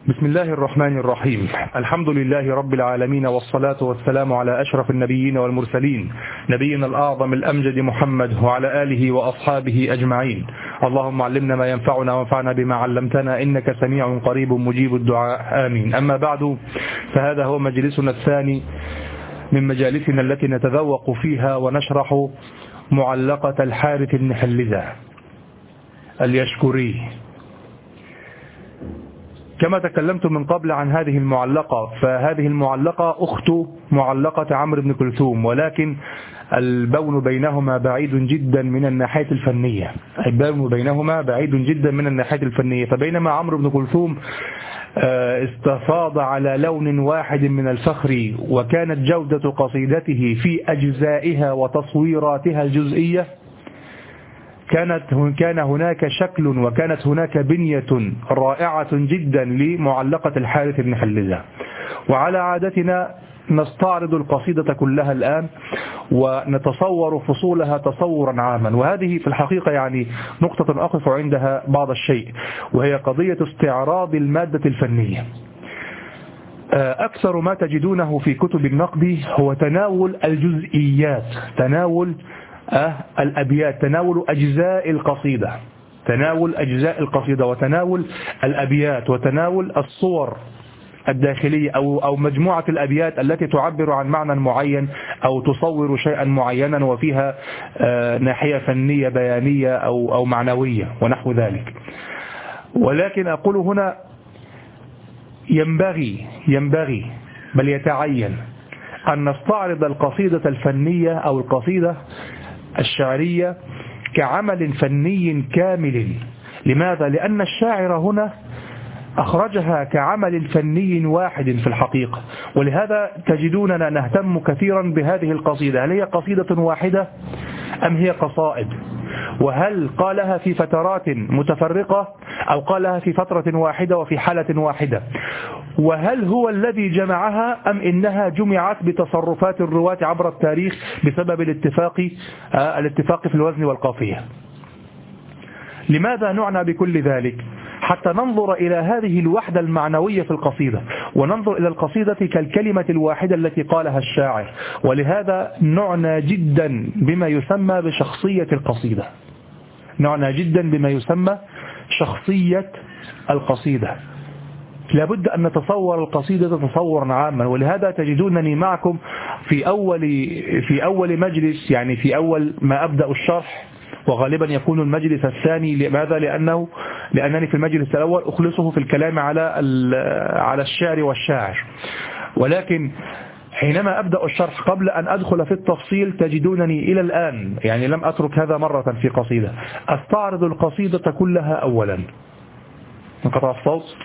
بسم الله الرحمن الرحيم. الحمد لله رب العالمين، والصلاة والسلام على أشرف النبيين والمرسلين، نبينا الأعظم الأمجد محمد وعلى آله وأصحابه أجمعين. اللهم علمنا ما ينفعنا وانفعنا بما علمتنا، إنك سميع قريب مجيب الدعاء، آمين. أما بعد، فهذا هو مجلسنا الثاني من مجالسنا التي نتذوق فيها ونشرح معلقة الحارث بن حلزة اليشكري. كما تكلمت من قبل عن هذه المعلقة، فهذه المعلقة أخت معلقة عمرو بن كلثوم، ولكن البون بينهما بعيد جدا من الناحية الفنية. البون بينهما بعيد جدا من الناحية الفنية. فبينما عمرو بن كلثوم استفاض على لون واحد من الفخر، وكانت جودة قصيدته في أجزائها وتصويراتها الجزئية، كان هناك شكل وكانت هناك بنية رائعة جدا لمعلقة الحارث بن حلزة. وعلى عادتنا نستعرض القصيدة كلها الآن ونتصور فصولها تصورا عاما، وهذه في الحقيقة يعني نقطة أقف عندها بعض الشيء، وهي قضية استعراض المادة الفنية. أكثر ما تجدونه في كتب النقد هو تناول الجزئيات، تناول الأبيات، تناول أجزاء القصيدة، تناول أجزاء القصيدة وتناول الأبيات وتناول الصور الداخلية أو مجموعة الأبيات التي تعبر عن معنى معين أو تصور شيئا معينا وفيها ناحية فنية بيانية أو معنوية ونحو ذلك. ولكن أقول هنا ينبغي بل يتعين أن نستعرض القصيدة الفنية أو القصيدة الشعرية كعمل فني كامل. لماذا؟ لأن الشاعر هنا أخرجها كعمل فني واحد في الحقيقة، ولهذا تجدوننا نهتم كثيرا بهذه القصيدة. هل هي قصيدة واحدة أم هي قصائد؟ وهل قالها في فترات متفرقة أو قالها في فترة واحدة وفي حالة واحدة؟ وهل هو الذي جمعها أم إنها جمعت بتصرفات الرواة عبر التاريخ بسبب الاتفاق في الوزن والقافية؟ لماذا نعنى بكل ذلك؟ حتى ننظر إلى هذه الوحدة المعنوية في القصيدة، وننظر إلى القصيدة كالكلمة الواحدة التي قالها الشاعر. ولهذا نعنى جدا بما يسمى بشخصية القصيدة، نعنى جدا بما يسمى شخصية القصيدة. لابد أن نتصور القصيدة تصورا عاما. ولهذا تجدونني معكم في أول مجلس، يعني في أول ما أبدأ الشرح، وغالبا يكون المجلس الثاني. لماذا؟ لأنني في المجلس الأول أخلصه في الكلام على الشعر والشاعر. ولكن حينما أبدأ الشرح قبل أن أدخل في التفصيل تجدونني إلى الآن يعني لم أترك هذا مرة في قصيدة، أستعرض القصيدة كلها أولا. انقطع الصوت؟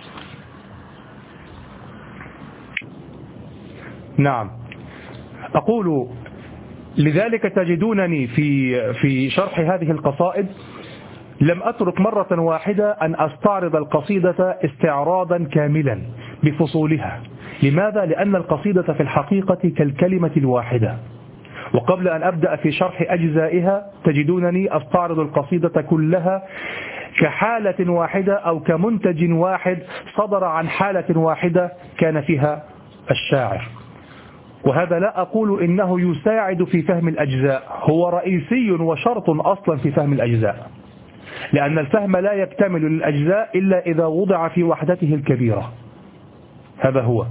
نعم. أقول لذلك تجدونني في شرح هذه القصائد لم أترك مرة واحدة أن أستعرض القصيدة استعراضا كاملا بفصولها. لماذا؟ لأن القصيدة في الحقيقة كالكلمة الواحدة. وقبل أن أبدأ في شرح أجزائها تجدونني أستعرض القصيدة كلها كحالة واحدة أو كمنتج واحد صدر عن حالة واحدة كان فيها الشاعر. وهذا لا أقول إنه يساعد في فهم الأجزاء، هو رئيسي وشرط أصلا في فهم الأجزاء، لأن الفهم لا يكتمل للأجزاء إلا إذا وضع في وحدته الكبيرة. هذا هو.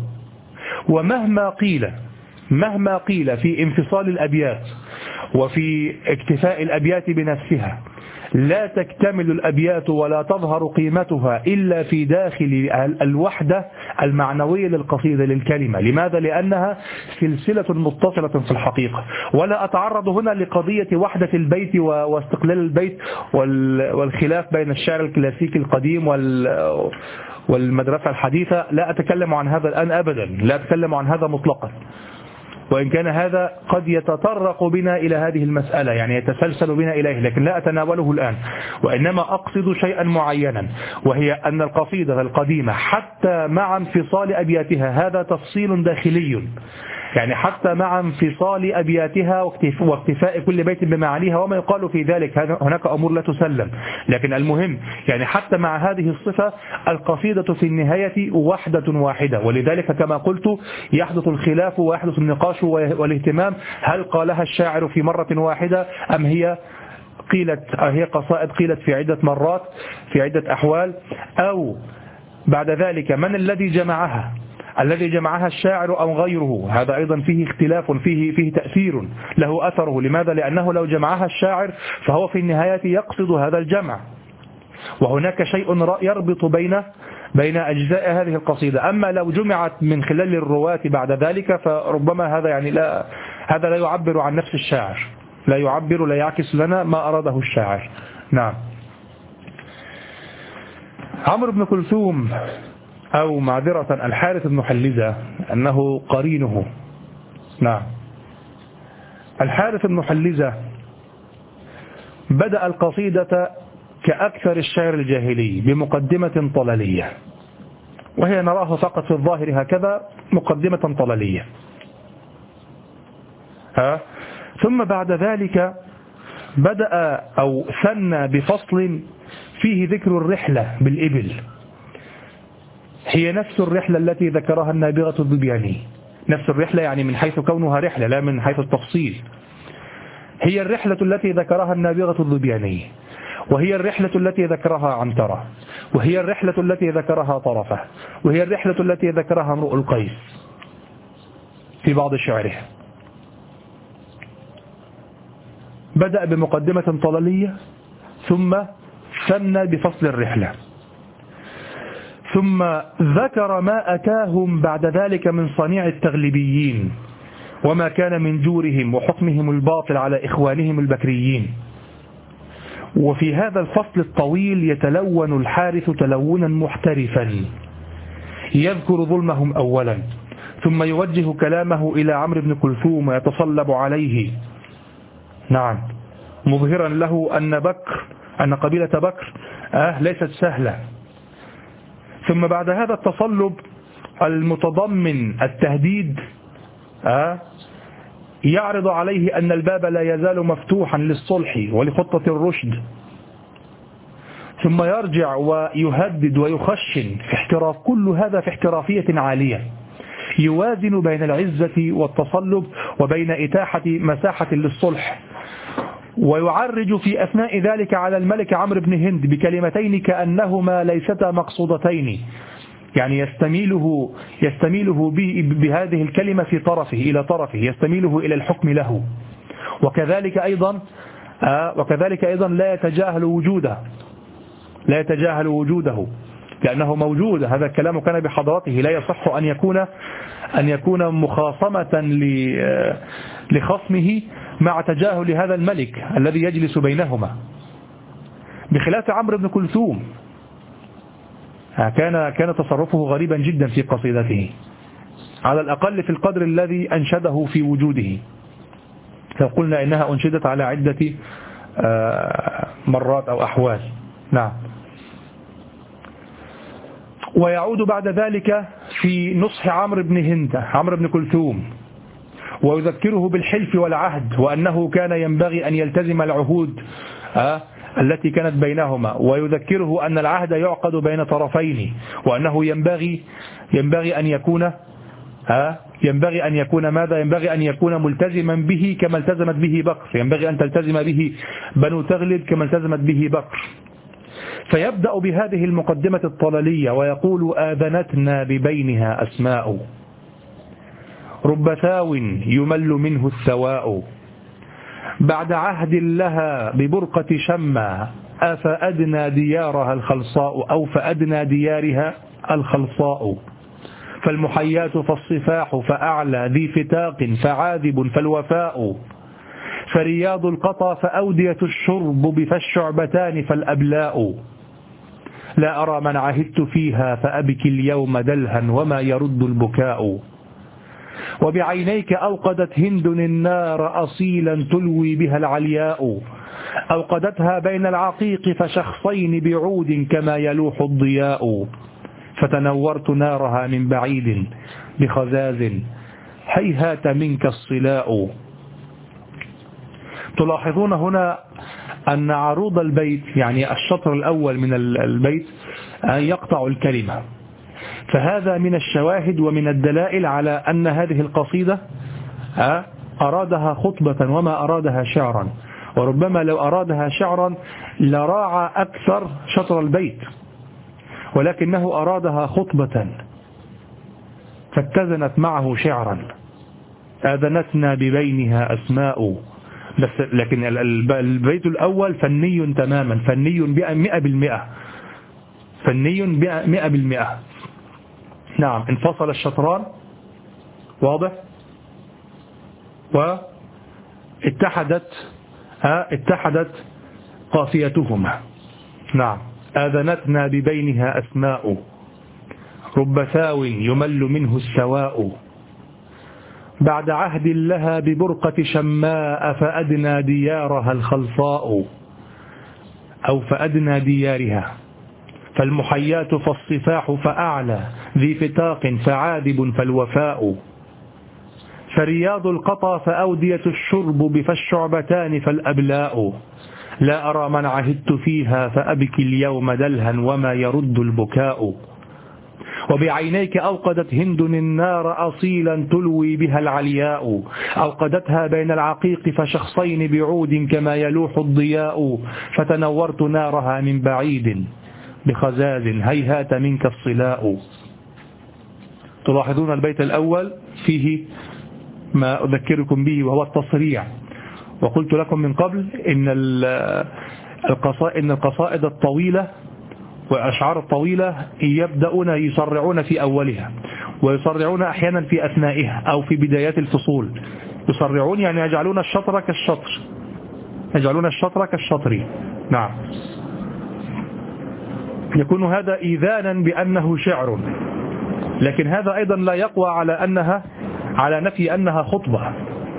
ومهما قيل في انفصال الأبيات وفي اكتفاء الأبيات بنفسها، لا تكتمل الأبيات ولا تظهر قيمتها إلا في داخل الوحدة المعنوية للقصيدة للكلمة. لماذا؟ لأنها سلسلة متصلة في الحقيقة. ولا أتعرض هنا لقضية وحدة البيت واستقلال البيت والخلاف بين الشعر الكلاسيكي القديم والمدرسة الحديثة. لا أتكلم عن هذا الآن أبدا، لا أتكلم عن هذا مطلقا، وإن كان هذا قد يتطرق بنا إلى هذه المسألة، يعني يتسلسل بنا إليه، لكن لا أتناوله الآن. وإنما أقصد شيئا معينا، وهي أن القصيدة القديمة حتى مع انفصال أبياتها هذا تفصيل داخلي يعني حتى مع انفصال أبياتها واختفاء كل بيت بمعانيها وما يقال في ذلك، هناك أمور لا تسلم، لكن المهم يعني حتى مع هذه الصفة القصيدة في النهاية وحدة واحدة. ولذلك كما قلت يحدث الخلاف ويحدث النقاش والاهتمام، هل قالها الشاعر في مرة واحدة أم هي قصائد قيلت في عدة مرات في عدة أحوال، أو بعد ذلك من الذي جمعها الشاعر أو غيره. هذا أيضا فيه اختلاف، فيه تأثير له أثره. لماذا؟ لأنه لو جمعها الشاعر فهو في النهاية يقصد هذا الجمع، وهناك شيء يربط بين أجزاء هذه القصيدة. أما لو جمعت من خلال الرواة بعد ذلك فربما هذا يعني هذا لا يعبر عن نفس الشاعر، لا يعكس لنا ما أراده الشاعر. نعم. عمرو بن كلثوم أو معذرة الحارث بن حلزة أنه قرينه. نعم. الحارث بن حلزة بدأ القصيدة كأكثر الشعر الجاهلي بمقدمة طلالية، وهي نراه فقط في الظاهر هكذا مقدمة طلالية. ثم بعد ذلك بدأ أو ثنى بفصل فيه ذكر الرحلة بالإبل، هي نفس الرحلة التي ذكرها النابغة الذبياني. نفس الرحلة يعني من حيث كونها رحلة لا من حيث التفصيل. هي الرحلة التي ذكرها النابغة الذبياني، وهي الرحلة التي ذكرها عنترة، وهي الرحلة التي ذكرها طرفة، وهي الرحلة التي ذكرها امرؤ القيس في بعض شعره. بدأ بمقدمة طلالية ثم ثنى بفصل الرحلة، ثم ذكر ما أتاهم بعد ذلك من صنيع التغلبيين وما كان من جورهم وحكمهم الباطل على إخوانهم البكريين. وفي هذا الفصل الطويل يتلون الحارث تلونا محترفا، يذكر ظلمهم أولا ثم يوجه كلامه إلى عمرو بن كلثوم ويتصلب عليه. نعم، مظهرا له أن قبيلة بكر ليست سهلة. ثم بعد هذا التصلب المتضمن التهديد يعرض عليه أن الباب لا يزال مفتوحا للصلح ولخطة الرشد، ثم يرجع ويهدد ويخشن في احتراف، كل هذا في احترافية عالية يوازن بين العزة والتصلب وبين إتاحة مساحة للصلح، ويعرج في أثناء ذلك على الملك عمرو بن هند بكلمتين كأنهما ليستا مقصودتين، يعني يستميله بهذه الكلمة في طرفه إلى طرفه، يستميله إلى الحكم له. وكذلك أيضا لا يتجاهل وجوده لأنه موجود. هذا الكلام كان بحضرته، لا يصح أن يكون مخاصمة لخصمه مع تجاهل هذا الملك الذي يجلس بينهما، بخلاف عمرو بن كلثوم كان تصرفه غريبا جدا في قصيدته، على الأقل في القدر الذي أنشده في وجوده. فقلنا إنها أنشدت على عدة مرات أو أحوال. نعم. ويعود بعد ذلك في نصح عمرو بن كلثوم، ويذكره بالحلف والعهد، وأنه كان ينبغي أن يلتزم العهود التي كانت بينهما، ويذكره أن العهد يعقد بين طرفين، وأنه ينبغي أن يكون ماذا؟ ينبغي أن يكون ملتزما به كما التزمت به بكر، ينبغي أن تلتزم به بنو تغلب كما التزمت به بكر. فيبدأ بهذه المقدمة الطلالية ويقول: آذنتنا ببينها أسماء، رب ثاو يمل منه الثواء، بعد عهد لها ببرقة شمة، أفأدنى ديارها الخلصاء، أو فأدنى ديارها الخلصاء، فالمحيات فالصفاح فأعلى، ذي فتاق فعاذب فالوفاء، فرياض القطى فأودية الشرب، بفالشعبتان فالأبلاء، لا أرى من عهدت فيها فأبكي اليوم دلها وما يرد البكاء، وبعينيك أوقدت هند النار أصيلا تلوي بها العلياء، أوقدتها بين العقيق فشخصين بعود كما يلوح الضياء، فتنورت نارها من بعيد بخزاز هيهات منك الصلاء. تلاحظون هنا أن عروض البيت يعني الشطر الأول من البيت يقطع الكلمة، فهذا من الشواهد ومن الدلائل على أن هذه القصيدة أرادها خطبة وما أرادها شعرا، وربما لو أرادها شعرا لراعى أكثر شطر البيت، ولكنه أرادها خطبة فاتزنت معه شعرا. آذنتنا ببينها أسماء، لكن البيت الأول فني تماما، فني 100%، فني 100%. نعم، انفصل الشطران، واضح، اتحدت قافيتهما. نعم، آذنتنا ببينها أسماء، رب ثاو يمل منه السواء، بعد عهد لها ببرقة شماء فأدنى ديارها الخلصاء، أو فأدنى ديارها، فالمحيات فالصفاح فأعلى ذي فتاق فعاذب فالوفاء، فرياض القطا فأودية الشرب بفالشعبتان فالأبلاء، لا أرى من عهدت فيها فأبكي اليوم دلها وما يرد البكاء، وبعينيك أوقدت هند النار أصيلا تلوي بها العلياء، أوقدتها بين العقيق فشخصين بعود كما يلوح الضياء، فتنورت نارها من بعيد بخزاز هيهات منك الصلاء. تلاحظون البيت الأول فيه ما أذكركم به وهو التصريع، وقلت لكم من قبل إن القصائد الطويلة والأشعار الطويلة يصرعون في أولها، ويصرعون أحيانا في أثنائها أو في بدايات الفصول. يصرعون يعني يجعلون الشطر كالشطر، يجعلون الشطر كالشطر. نعم، يكون هذا إيذانا بأنه شعر، لكن هذا أيضا لا يقوى على نفي أنها خطبة.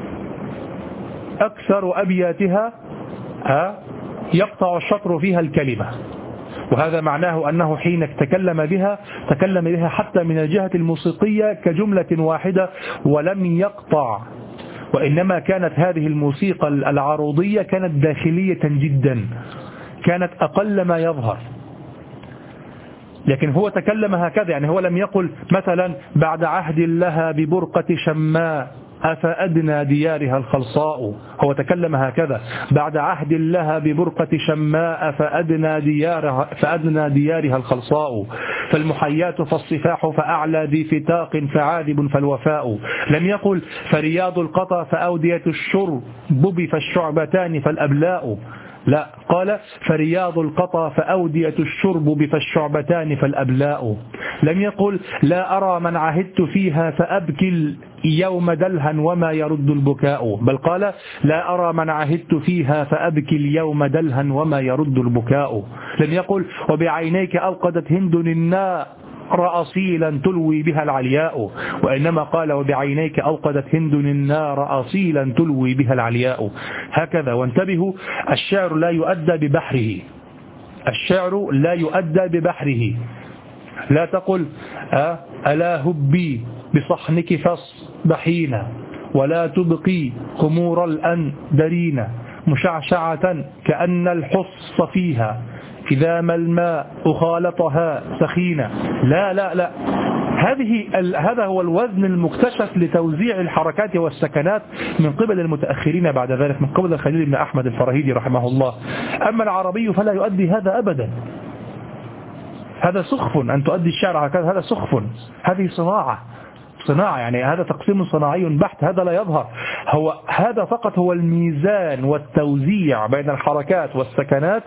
أكثر أبياتها يقطع الشطر فيها الكلمة، وهذا معناه أنه حين تكلم بها حتى من الجهة الموسيقية كجملة واحدة ولم يقطع، وإنما كانت هذه الموسيقى العروضية كانت داخلية جدا، كانت أقل ما يظهر. لكن هو تكلم هكذا، يعني هو لم يقل مثلا بعد عهد لها ببرقة شماء أفأدنى ديارها الخلصاء، هو تكلم هكذا بعد عهد لها ببرقة شماء فأدنى ديارها الخلصاء، فالمحيات فالصفاح فأعلى ذي فتاق فعاذب فالوفاء. لم يقل فرياض القطا فأودية الشرب فالشعبتان فالأبلاء، لا، قال فرياض القطا فأودية الشرب فالشعبتان فالأبلاء. لم يقل لا أرى من عهدت فيها فأبكي اليوم دلها وما يرد البكاء، بل قال لا أرى من عهدت فيها فأبكي اليوم دلها وما يرد البكاء. لم يقل وبعينيك أوقدت هند النار أصيلا تلوي بها العلياء، وإنما قال وبعينيك أوقدت هند النار أصيلا تلوي بها العلياء. هكذا. وانتبهوا، الشعر لا يؤدى ببحره، الشعر لا يؤدى ببحره. لا تقل ألا هبي بصحنك فاصبحينا ولا تبقي خمور الأندرين مشعشعة كأن الحص فيها إذا ما الماء أخالطها سخينة. لا لا لا، هذا هو الوزن المكتشف لتوزيع الحركات والسكنات من قبل المتأخرين بعد ذلك، من قبل الخليل بن أحمد الفراهيدي رحمه الله. أما العربي فلا يؤدي هذا أبدا، هذا سخف أن تؤدي الشعر هكذا، هذا سخف، هذه صناعة، يعني هذا تقسيم صناعي بحت، هذا لا يظهر. هذا فقط هو الميزان والتوزيع بين الحركات والسكنات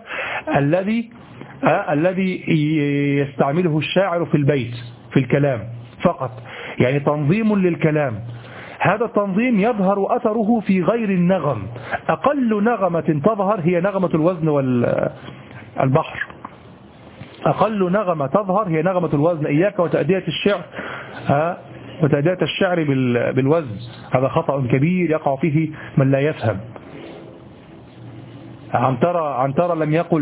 الذي يستعمله الشاعر في البيت، في الكلام فقط، يعني تنظيم للكلام. هذا التنظيم يظهر أثره في غير النغم. أقل نغمة تظهر هي نغمة الوزن والبحر، أقل نغمة تظهر هي نغمة الوزن. إياك وتأدية الشعر وتأدية الشعر بالوزن، هذا خطأ كبير يقع فيه من لا يفهم. عنترة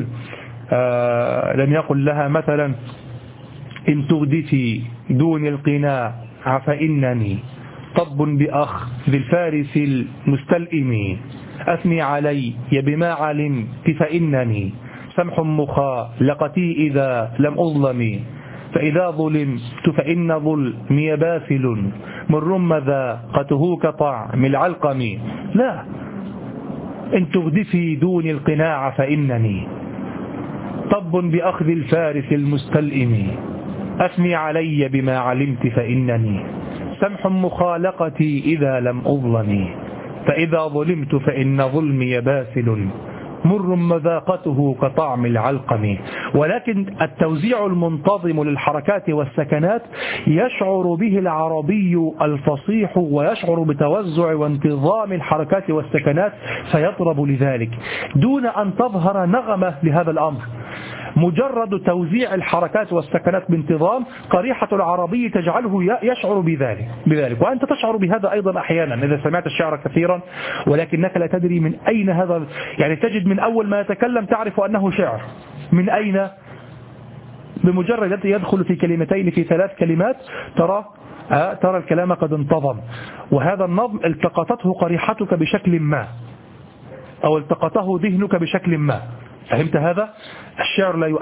لم يقل لها مثلا إن تغدتي دون القناع فإنني طب بأخذ الفارس المستلئم أثني علي بما علمت فإنني سمح مخالقتي إذا لم أظلم فإذا ظلمت فإن ظلمي باسل مر مذاقته كطعم العلقم لا إن تغدفي دون القناع فإنني طب بأخذ الفارس المستلئم أثني علي بما علمت فإنني سمح مخالقتي إذا لم أظلم فإذا ظلمت فإن ظلمي باسل مر مذاقته كطعم العلقم. ولكن التوزيع المنتظم للحركات والسكنات يشعر به العربي الفصيح ويشعر بتوزع وانتظام الحركات والسكنات فيطرب لذلك دون أن تظهر نغمة لهذا الأمر. مجرد توزيع الحركات والسكنات بانتظام قريحة العربي تجعله يشعر بذلك وأنت تشعر بهذا أيضا أحيانا إذا سمعت الشعر كثيرا ولكنك لا تدري من أين هذا، يعني تجد من أول ما يتكلم تعرف أنه شعر من أين، بمجرد يدخل في كلمتين في 3 كلمات ترى الكلام قد انتظم. وهذا النظم التقطته قريحتك بشكل ما أو التقطه ذهنك بشكل ما. فهمت هذا؟ الشعر لا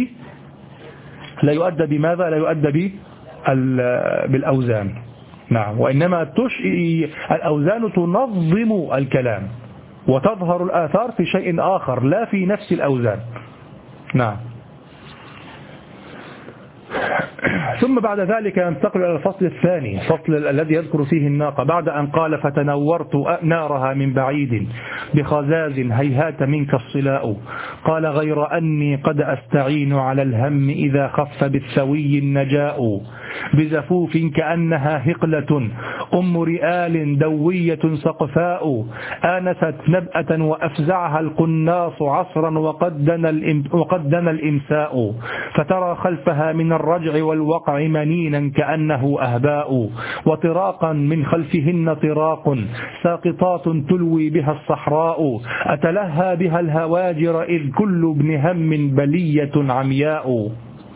يؤدى بماذا؟ لا يؤدى بالأوزان. نعم، وإنما الأوزان تنظم الكلام وتظهر الآثار في شيء آخر لا في نفس الأوزان. نعم. ثم بعد ذلك ينتقل إلى الفصل الثاني، فصل الذي يذكر فيه الناقة بعد أن قال فتنورت نارها من بعيد بخزاز هيهات منك الصلاء قال غير أني قد أستعين على الهم إذا خف بالثوي النجاء بزفوف كأنها هقلة أم رئال دوية سقفاء آنست نبأة وأفزعها القناص عصرا وقد دنا الإمساء فترى خلفها من الرجع والوقع منينا كأنه أهباء وطراقا من خلفهن طراق ساقطات تلوي بها الصحراء أتلهى بها الهواجر إذ كل ابن هم بلية عمياء.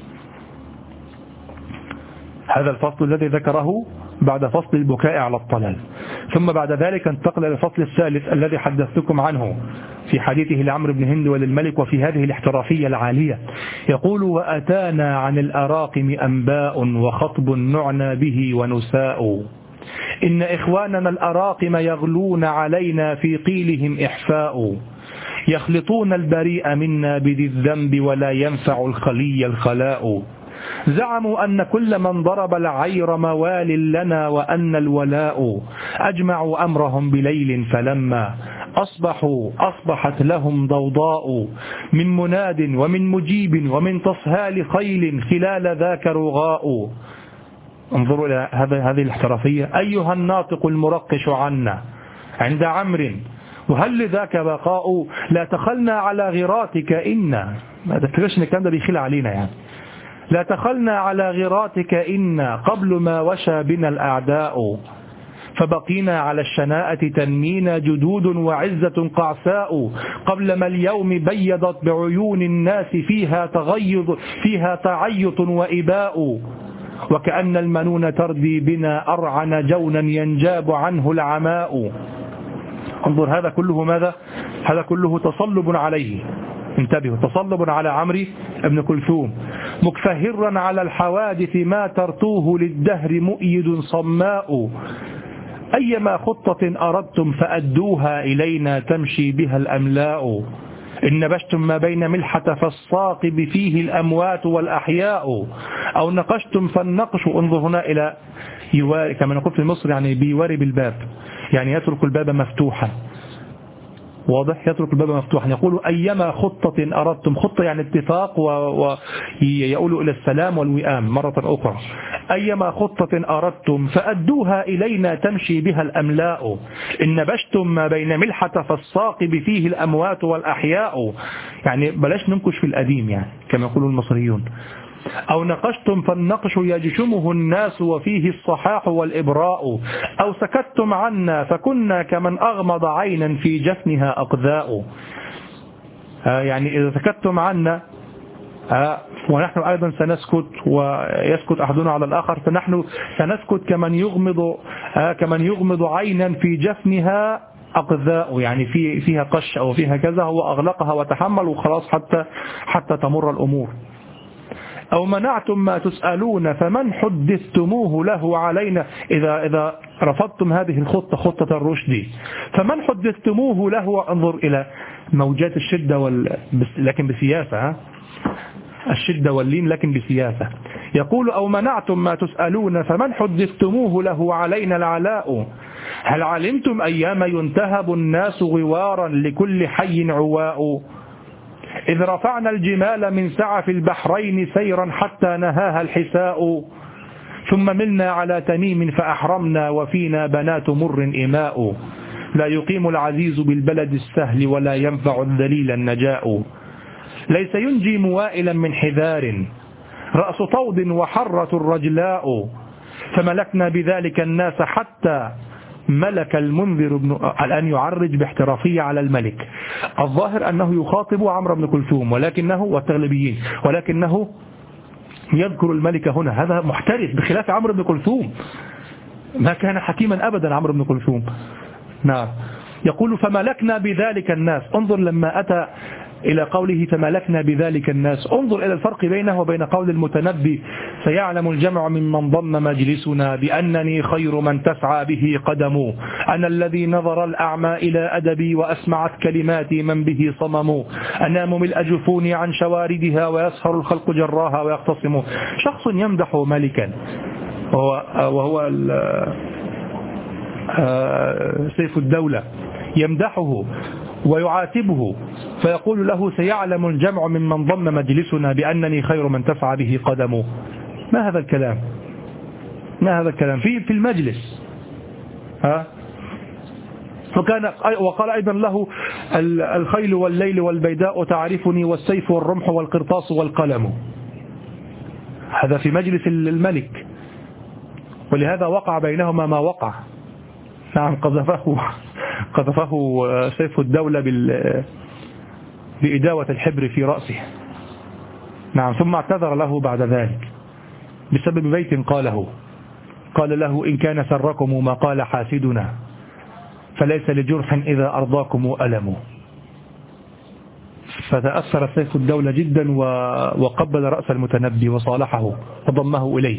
هذا الفصل الذي ذكره بعد فصل البكاء على الطلال. ثم بعد ذلك انتقل إلى الفصل الثالث الذي حدثتكم عنه في حديثه لعمرو بن هند وللملك وفي هذه الاحترافية العالية. يقول وأتانا عن الأراقم أنباء وخطب نعنى به ونساء إن إخواننا الأراقم يغلون علينا في قيلهم إحفاء يخلطون البريء منا بذي الذنب ولا ينفع الخلي الخلاء زعموا أن كل من ضرب العير موال لنا وأن الولاء أجمعوا أمرهم بليل فلما أصبحت لهم ضوضاء من مناد ومن مجيب ومن تصهال خيل خلال ذاك رغاء. انظروا إلى هذه الاحترافية. أيها الناطق المرقش عنا عند عمرو وهل لذاك بقاء لا تخلنا على غراتك إنا ما تفكرش ان الكلام ده بيخيل علينا يعني لا تخلنا على غراتك إنا قبل ما وشى بنا الأعداء فبقينا على الشناءة تنمينا جدود وعزة قعساء قبل ما اليوم بيضت بعيون الناس فيها تعيط وإباء وكأن المنون تردي بنا أرعن جونا ينجاب عنه العماء. انظر هذا كله ماذا؟ هذا كله تصلب عليه. انتبهوا، تصلب على عمرو بن كلثوم مكفهرا على الحوادث ما ترتوه للدهر مؤيد صماء أيما خطة أردتم فأدوها إلينا تمشي بها الأملاء إن نبشتم ما بين ملحة فالصاقب فيه الأموات والأحياء أو نقشتم فالنقش. انظر هنا إلى يواري كما نقول في مصر يعني بيواري بالباب، يعني يترك الباب مفتوحا. واضح؟ يترك الباب مفتوحا. يقول أيما خطة أردتم، خطة يعني اتفاق ويقول إلى السلام والوئام مرة أخرى. أيما خطة أردتم فأدوها إلينا تمشي بها الأملاء إن نبشتم ما بين ملحة فالصاقب فيه الأموات والأحياء. يعني بلاش ننكش في القديم يعني كما يقول المصريون. أو نقشتم فالنقش يجشمه الناس وفيه الصحاح والإبراء أو سكتتم عنا فكنا كمن أغمض عينا في جفنها أقذاء. يعني إذا سكتتم عنا ونحن أيضا سنسكت ويسكت أحدنا على الآخر، فنحن سنسكت كمن يغمض عينا في جفنها أقذاء، يعني فيها قش أو فيها كذا، هو أغلقها وتحمل وخلاص حتى تمر الأمور. أو منعتم ما تسألون فمن حدثتموه له علينا، إذا رفضتم هذه الخطة، خطة الرشد، فمن حدثتموه له، انظر إلى موجات الشدة لكن بسياسة، الشدة واللين لكن بسياسة. يقول أو منعتم ما تسألون فمن حدثتموه له علينا العلاء، هل علمتم أيام ينتهب الناس غوارا لكل حي عواء، إذ رفعنا الجمال من سعف البحرين سيرا حتى نهاها الحساء، ثم ملنا على تميم فأحرمنا وفينا بنات مر إماء، لا يقيم العزيز بالبلد السهل ولا ينفع الذليل النجاء، ليس ينجي موائلا من حذار رأس طود وحرة الرجلاء، فملكنا بذلك الناس حتى ملك المنذر الآن يعرج باحترافية على الملك. الظاهر أنه يخاطب عمرو بن كلثوم والتغلبيين، ولكنه يذكر الملك هنا، هذا محترف بخلاف عمرو بن كلثوم، ما كان حكيما أبدا عمرو بن كلثوم. نعم، يقول فملكنا بذلك الناس، انظر لما أتى إلى قوله فملكنا بذلك الناس، انظر إلى الفرق بينه وبين قول المتنبي سيعلم الجمع ممن ضم مجلسنا بأنني خير من تسعى به قدم، أنا الذي نظر الأعمى إلى أدبي وأسمعت كلماتي من به صمم، أنام ملء جفوني عن شواردها ويسهر الخلق جراها ويختصم. شخص يمدح ملكا وهو سيف الدولة، يمدحه ويعاتبه فيقول له سيعلم الجمع ممن ضم مجلسنا بأنني خير من تسعى به قدمه. ما هذا الكلام؟ ما هذا الكلام في المجلس؟ وقال أيضا له الخيل والليل والبيداء تعرفني والسيف والرمح والقرطاس والقلم. هذا في مجلس الملك، ولهذا وقع بينهما ما وقع. نعم، قذفه سيف الدولة بإداوة الحبر في رأسه. نعم، ثم اعتذر له بعد ذلك بسبب بيت قال له إن كان سركم ما قال حاسدنا فليس لجرح إذا أرضاكم ألم. فتأثر سيف الدولة جدا وقبل رأس المتنبي وصالحه وضمه إليه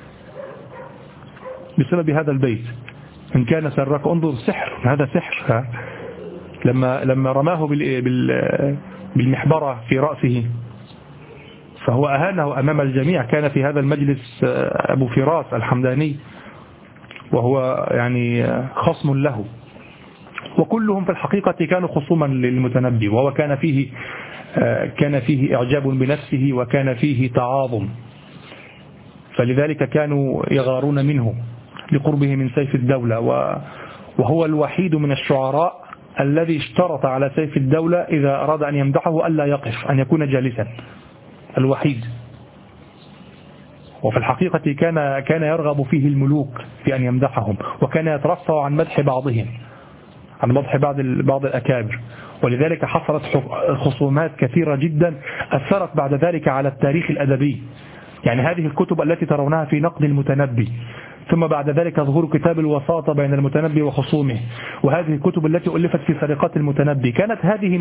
بسبب هذا البيت إن كان سرك. انظر سحر، هذا سحر. لما رماه بالمحبرة في رأسه فهو أهانه أمام الجميع. كان في هذا المجلس أبو فراس الحمداني وهو يعني خصم له، وكلهم في الحقيقة كانوا خصوما للمتنبي، وهو كان فيه إعجاب بنفسه وكان فيه تعاظم، فلذلك كانوا يغارون منه لقربه من سيف الدولة. وهو الوحيد من الشعراء الذي اشترط على سيف الدولة إذا أراد أن يمدحه ألا يقف، أن يكون جالسا، الوحيد. وفي الحقيقة كان يرغب فيه الملوك في أن يمدحهم، وكان يترفع عن مدح بعضهم، عن مدح بعض الأكابر، ولذلك حصلت خصومات كثيرة جدا أثرت بعد ذلك على التاريخ الأدبي. يعني هذه الكتب التي ترونها في نقد المتنبي، ثم بعد ذلك ظهور كتاب الوساطة بين المتنبي وخصومه، وهذه الكتب التي ألفت في سرقات المتنبي، كانت هذه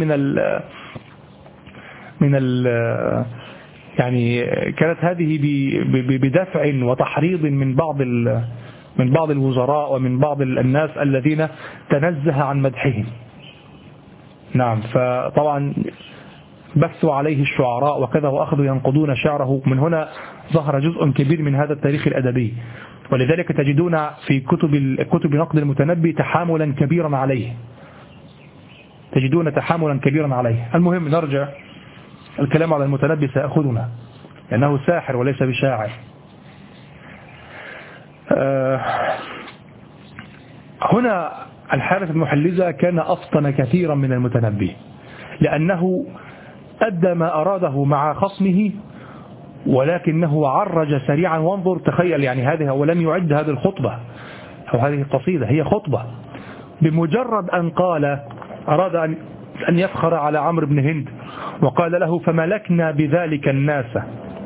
يعني كانت هذه بدفع وتحريض من بعض الوزراء ومن بعض الناس الذين تنزه عن مدحهم. نعم، فطبعا بثوا عليه الشعراء وكذا وأخذوا ينقضون شعره. من هنا ظهر جزء كبير من هذا التاريخ الأدبي، ولذلك تجدون في كتب نقد المتنبي تحاملا كبيرا عليه، تجدون تحاملا كبيرا عليه. المهم نرجع، الكلام على المتنبي سيأخذنا لأنه ساحر وليس بشاعر. هنا الحارث بن محلزة كان أفطن كثيرا من المتنبي، لأنه أدى ما أراده مع خصمه، ولكنه عرج سريعا. وانظر تخيل، يعني هذه ولم يعد هذه الخطبة أو هذه القصيدة، هي خطبة. بمجرد أن قال أراد أن يفخر على عمرو بن هند وقال له فملكنا بذلك الناس،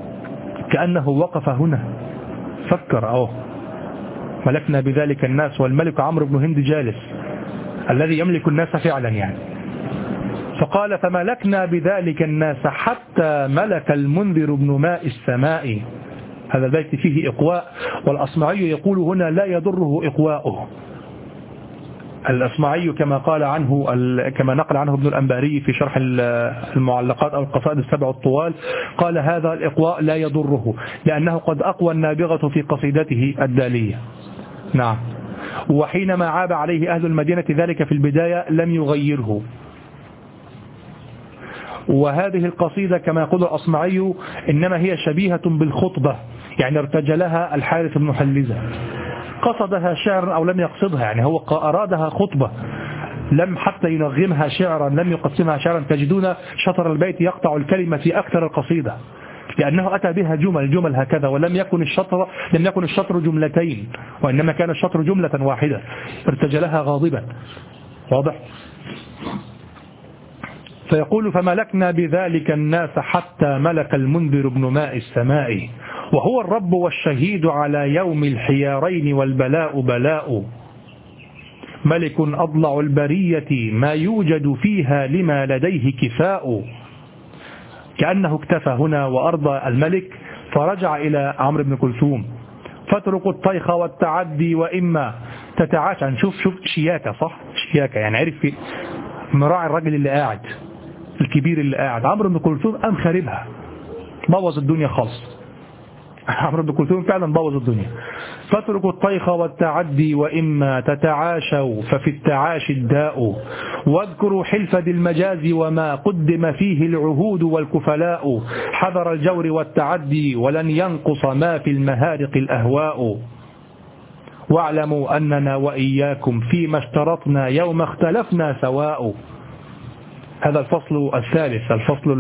كأنه وقف هنا فكر ملكنا بذلك الناس والملك عمرو بن هند جالس الذي يملك الناس فعلا يعني. فقال فملكنا بذلك الناس حتى ملك المنذر بن ماء السماء. هذا البيت فيه إقواء، والأصمعي يقول هنا لا يضره إقواؤه. الأصمعي كما قال عنه كما نقل عنه ابن الأنباري في شرح المعلقات أو القصائد السبع الطوال، قال هذا الإقواء لا يضره لأنه قد أقوى النابغة في قصيدته الدالية. نعم. وحينما عاب عليه أهل المدينة ذلك في البداية لم يغيره. وهذه القصيدة كما يقول الأصمعي إنما هي شبيهة بالخطبة، يعني ارتجلها الحارث بن حلزة، قصدها شعرا أو لم يقصدها، يعني هو أرادها خطبة لم حتى ينغمها شعرا، لم يقسمها شعرا. تجدون شطر البيت يقطع الكلمة في أكثر القصيدة لأنه أتى بها جمل هكذا، لم يكن الشطر جملتين، وإنما كان الشطر جملة واحدة ارتجلها غاضبا. واضح؟ فيقول فملكنا بذلك الناس حتى ملك المنذر بن ماء السماء، وهو الرب والشهيد على يوم الحيارين والبلاء بلاء، ملك أضلع البرية ما يوجد فيها لما لديه كفاء. كأنه اكتفى هنا وأرضى الملك فرجع إلى عمرو بن كلثوم. فاتركوا الطيخ والتعدي وإما تتعاشى. شوف شياكة، صح؟ شياكة يعني عرف مراعي الرجل اللي قاعد الكبير اللي قاعد. عمرو بن كلثوم قام خاربها، بوظ الدنيا خالص. عمرو بن كلثوم فعلا بوظ الدنيا. فاتركوا الطيخ والتعدي وإما تتعاشوا ففي التعاشي الداء، واذكروا حلفة المجاز وما قدم فيه العهود والكفلاء، حذر الجور والتعدي ولن ينقص ما في المهارق الأهواء، واعلموا أننا وإياكم فيما اشترطنا يوم اختلفنا سواء. هذا الفصل الثالث،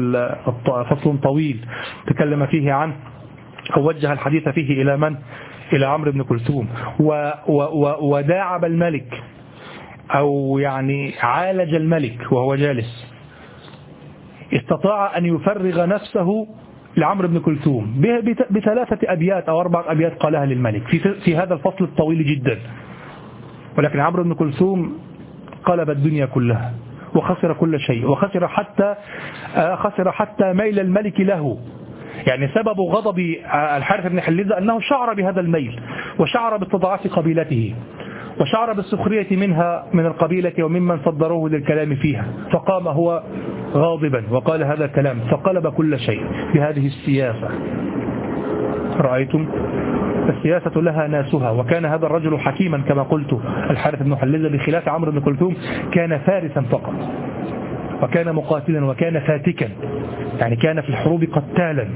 فصل طويل تكلم فيه عنه أو وجه الحديث فيه إلى من؟ إلى عمرو بن كلثوم. وداعب الملك أو يعني عالج الملك وهو جالس، استطاع أن يفرغ نفسه لعمرو بن كلثوم بثلاثة أبيات أو 4 أبيات قالها للملك في هذا الفصل الطويل جدا. ولكن عمرو بن كلثوم قلب الدنيا كلها وخسر كل شيء، وخسر حتى ميل الملك له. يعني سبب غضب الحارث بن حلزة أنه شعر بهذا الميل، وشعر باستضعاف قبيلته، وشعر بالسخرية منها من القبيلة وممن صدروه للكلام فيها، فقام هو غاضبا وقال هذا الكلام، فقلب كل شيء بهذه السياسة. رأيتم؟ السياسة لها ناسها. وكان هذا الرجل حكيما كما قلت الحارث بن حلزة، بخلاف عمرو بن كلثوم كان فارسا فقط، وكان مقاتلا وكان فاتكا، يعني كان في الحروب قتالا،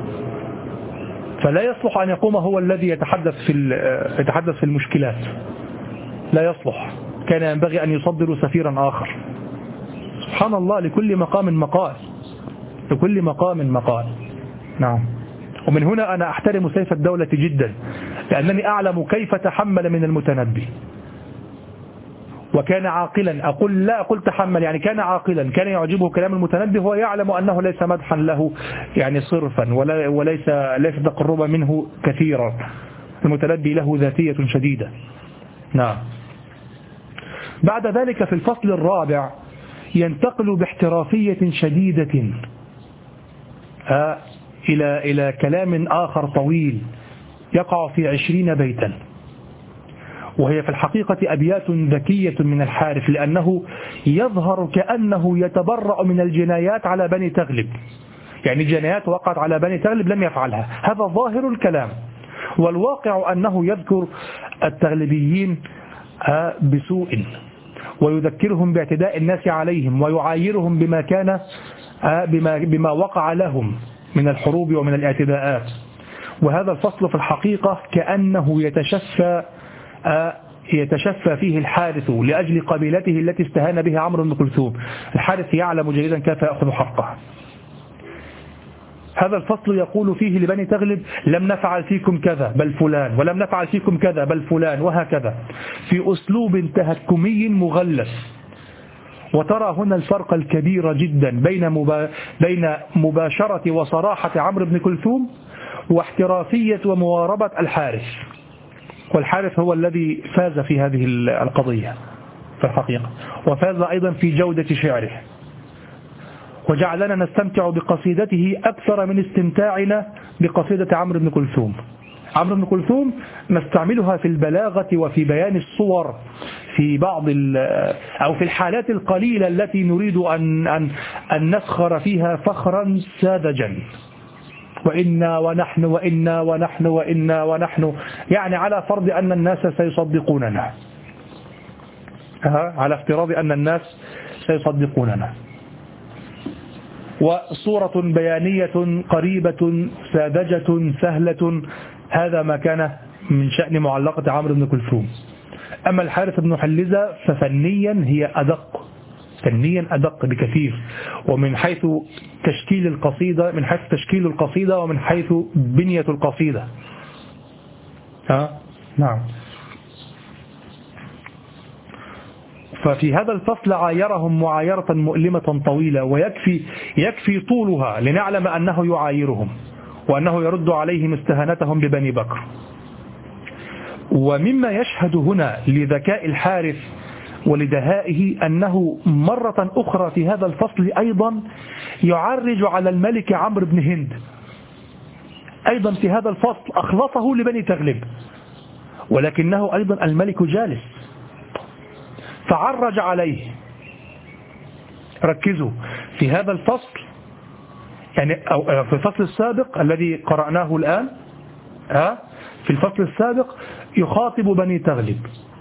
فلا يصلح أن يقوم هو الذي يتحدث في المشكلات، لا يصلح. كان ينبغي أن يصدر سفيرا آخر. سبحان الله، لكل مقام مقال، لكل مقام مقال. نعم. ومن هنا أنا أحترم سيف الدولة جدا، لأنني أعلم كيف تحمل من المتنبي، وكان عاقلا. لا أقول تحمل، يعني كان عاقلا، كان يعجبه كلام المتنبي، هو يعلم أنه ليس مدحا له يعني صرفا، وليس تقرب منه كثيرا. المتنبي له ذاتية شديدة. نعم. بعد ذلك في الفصل الرابع ينتقل باحترافية شديدة إلى كلام آخر طويل يقع في 20 بيتا، وهي في الحقيقة أبيات ذكية من الحارث، لأنه يظهر كأنه يتبرأ من الجنايات على بني تغلب، يعني جنايات وقعت على بني تغلب لم يفعلها، هذا ظاهر الكلام. والواقع أنه يذكر التغلبيين بسوء، ويذكرهم باعتداء الناس عليهم، ويعايرهم بما وقع لهم من الحروب ومن الاعتداءات. وهذا الفصل في الحقيقة كأنه يتشفى فيه الحارث لأجل قبيلته التي استهان بها عمرو بن كلثوم. الحارث يعلم جيدا كيف يأخذ حقه. هذا الفصل يقول فيه لبني تغلب لم نفعل فيكم كذا بل فلان، ولم نفعل فيكم كذا بل فلان، وهكذا في أسلوب تهكمي مغلس. وترى هنا الفرق الكبير جدا بين مباشرة وصراحة عمرو بن كلثوم واحترافية ومواربة الحارث، والحارث هو الذي فاز في هذه القضية في الحقيقة، وفاز أيضا في جودة شعره، وجعلنا نستمتع بقصيدته أكثر من استمتاعنا بقصيدة عمرو بن كلثوم. عمرو بن كلثوم نستعملها في البلاغة وفي بيان الصور في بعض أو في الحالات القليلة التي نريد أن نسخر فيها فخرا ساذجا، وإنا ونحن وإنا ونحن وإنا ونحن، يعني على فرض أن الناس سيصدقوننا، على افتراض أن الناس سيصدقوننا. وصورة بيانية قريبة ساذجة سهلة، هذا ما كان من شأن معلقة عمرو بن كلثوم. أما الحارث بن حلزة ففنيا هي أدق، فنيا أدق بكثير، ومن حيث تشكيل القصيدة، من حيث تشكيل القصيدة ومن حيث بنية القصيدة. نعم. ففي هذا الفصل عايرهم معايرة مؤلمة طويلة، ويكفي طولها لنعلم أنه يعايرهم وأنه يرد عليهم استهانتهم ببني بكر. ومما يشهد هنا لذكاء الحارث ولدهائه أنه مرة أخرى في هذا الفصل أيضا يعرج على الملك عمرو بن هند، أيضا في هذا الفصل أخلصه لبني تغلب، ولكنه أيضا الملك جالس فعرج عليه. ركزوا في هذا الفصل، يعني أو في الفصل السابق الذي قرأناه الآن، في الفصل السابق يخاطب بني تغلب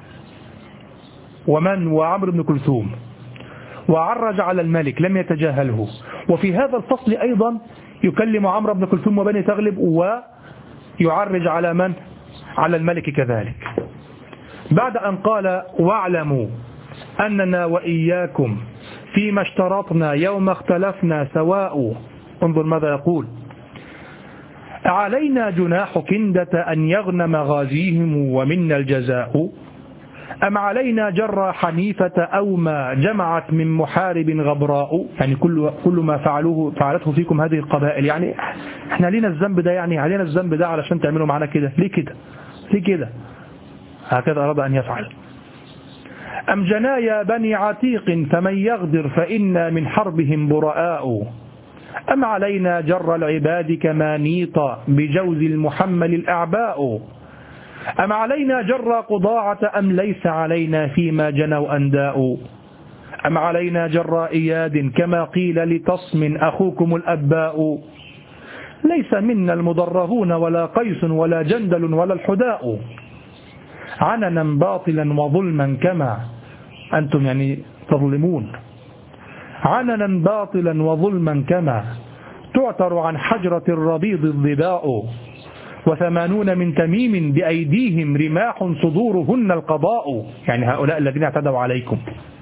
وعمرو بن كلثوم، وعرج على الملك لم يتجاهله. وفي هذا الفصل أيضا يكلم عمرو بن كلثوم وبني تغلب ويعرج على من؟ على الملك كذلك. بعد أن قال واعلموا أننا وإياكم فيما اشترطنا يوم اختلفنا سواء، انظر ماذا يقول: علينا جناح كندة أن يغنم غازيهم ومنا الجزاء، أم علينا جرى حنيفة أو ما جمعت من محارب غبراء. يعني كل ما فعلته فيكم هذه القبائل، يعني احنا لينا الذنب ده، يعني علينا الذنب ده علشان تعملوا معنا كده، ليه كده؟ ليه كده؟ هكذا أراد أن يفعل. أم جنايا بني عتيق فمن يغدر فإنا من حربهم براء، أم علينا جر العباد كما نيط بجوز المحمل الأعباء، أم علينا جر قضاعة أم ليس علينا فيما جنوا أنداء، أم علينا جر إياد كما قيل لتصم أخوكم الأباء، ليس منا المضرهون ولا قيس ولا جندل ولا الحداء، عننا باطلا وظلما كما أنتم يعني تظلمون، عننا باطلا وظلما كما تعتر عن حجرة الربيض الظباء، و80 من تميم بأيديهم رماح صدورهن القضاء. يعني هؤلاء الذين اعتدوا عليكم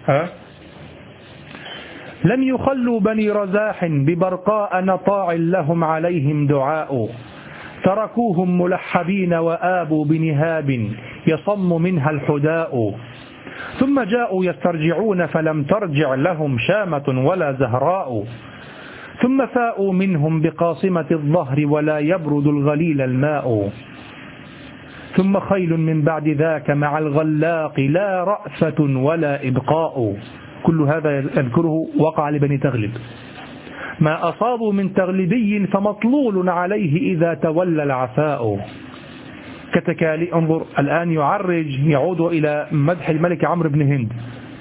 لم يخلوا بني رزاح ببرقاء نطاع لهم عليهم دعاء، تركوهم ملحبين وآبوا بنهاب يصم منها الحداء، ثم جاءوا يسترجعون فلم ترجع لهم شامة ولا زهراء، ثم فاءوا منهم بقاصمة الظهر ولا يبرد الغليل الماء، ثم خيل من بعد ذاك مع الغلاق لا رأفة ولا إبقاء. كل هذا يذكره وقع لبني تغلب. ما أصابوا من تغلبي فمطلول عليه إذا تولى العفاء. كتكالي. انظر الآن يعود إلى مدح الملك عمرو بن هند،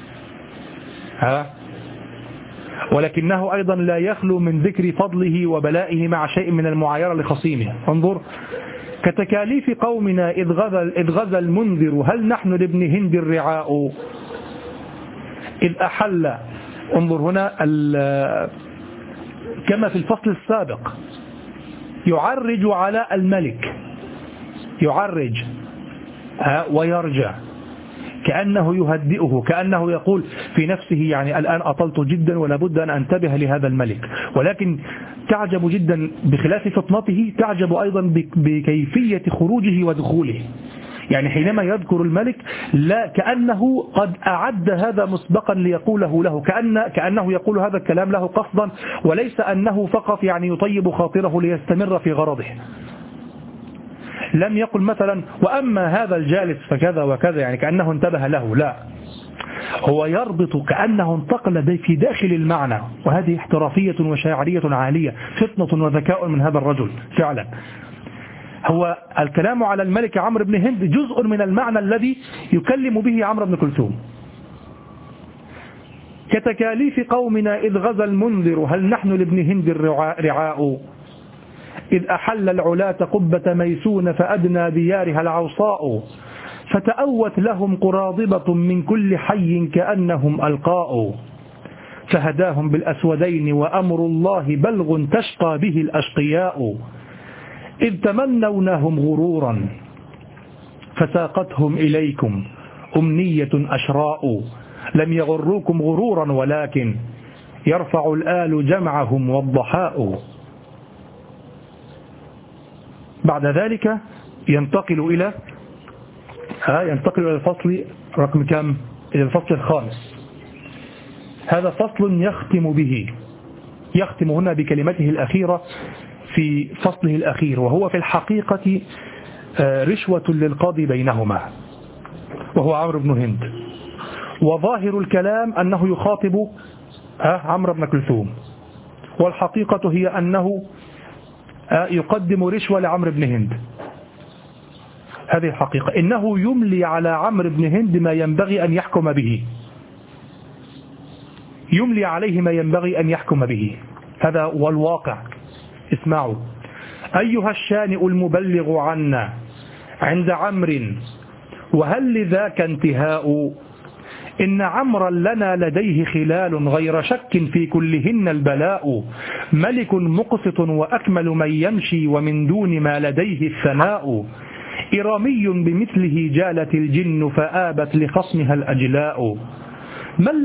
ولكنه أيضا لا يخلو من ذكر فضله وبلائه مع شيء من المعايرة لخصيمه. انظر: كتكاليف قومنا إذ غزا المنذر هل نحن لابن هند الرعاء، إذ أحل. انظر هنا كما في الفصل السابق يعرج على الملك، يعرج ويرجع كأنه يهدئه، كأنه يقول في نفسه يعني الآن أطلت جدا ولا بد أن أنتبه لهذا الملك. ولكن تعجب جدا بخلاف فطنته، تعجب أيضا بكيفية خروجه ودخوله. يعني حينما يذكر الملك لا كأنه قد أعد هذا مسبقا ليقوله له، كأنه يقول هذا الكلام له قصدا، وليس أنه فقط يعني يطيب خاطره ليستمر في غرضه. لم يقل مثلا وأما هذا الجالس فكذا وكذا، يعني كأنه انتبه له، لا، هو يربط كأنه انتقل في داخل المعنى، وهذه احترافية وشاعرية عالية، فطنة وذكاء من هذا الرجل فعلا. هو الكلام على الملك عمرو بن هند جزء من المعنى الذي يكلم به عمرو بن كلثوم. كتكاليف قومنا إذ غزا المنذر هل نحن لابن هند رعاء، إذ أحل العلاة قبة ميسون فأدنى ديارها العوصاء، فتأوت لهم قراضبة من كل حي كأنهم ألقاء، فهداهم بالأسودين وأمر الله بلغ تشقى به الأشقياء، إذ تمنونهم غرورا فساقتهم إليكم أمنية أشراء، لم يغروكم غرورا ولكن يرفع الآل جمعهم والضحاء. بعد ذلك ينتقل إلى الفصل رقم كم؟ إلى الفصل الخامس. هذا فصل يختم هنا بكلمته الأخيرة في فصله الأخير، وهو في الحقيقة رشوة للقاضي بينهما، وهو عمرو بن هند، وظاهر الكلام أنه يخاطب عمرو بن كلثوم، والحقيقة هي أنه يقدم رشوة لعمرو بن هند. هذه الحقيقة، إنه يملي على عمرو بن هند ما ينبغي أن يحكم به، يملي عليه ما ينبغي أن يحكم به. هذا هو الواقع. اسمعوا: أيها الشانئ المبلغ عنا عند عمرو وهل لذاك انتهاء، إن عمرا لنا لديه خلال غير شك في كلهن البلاء، ملك مقسط وأكمل من يمشي ومن دون ما لديه الثناء، إرامي بمثله جالت الجن فآبت لخصمها الأجلاء، من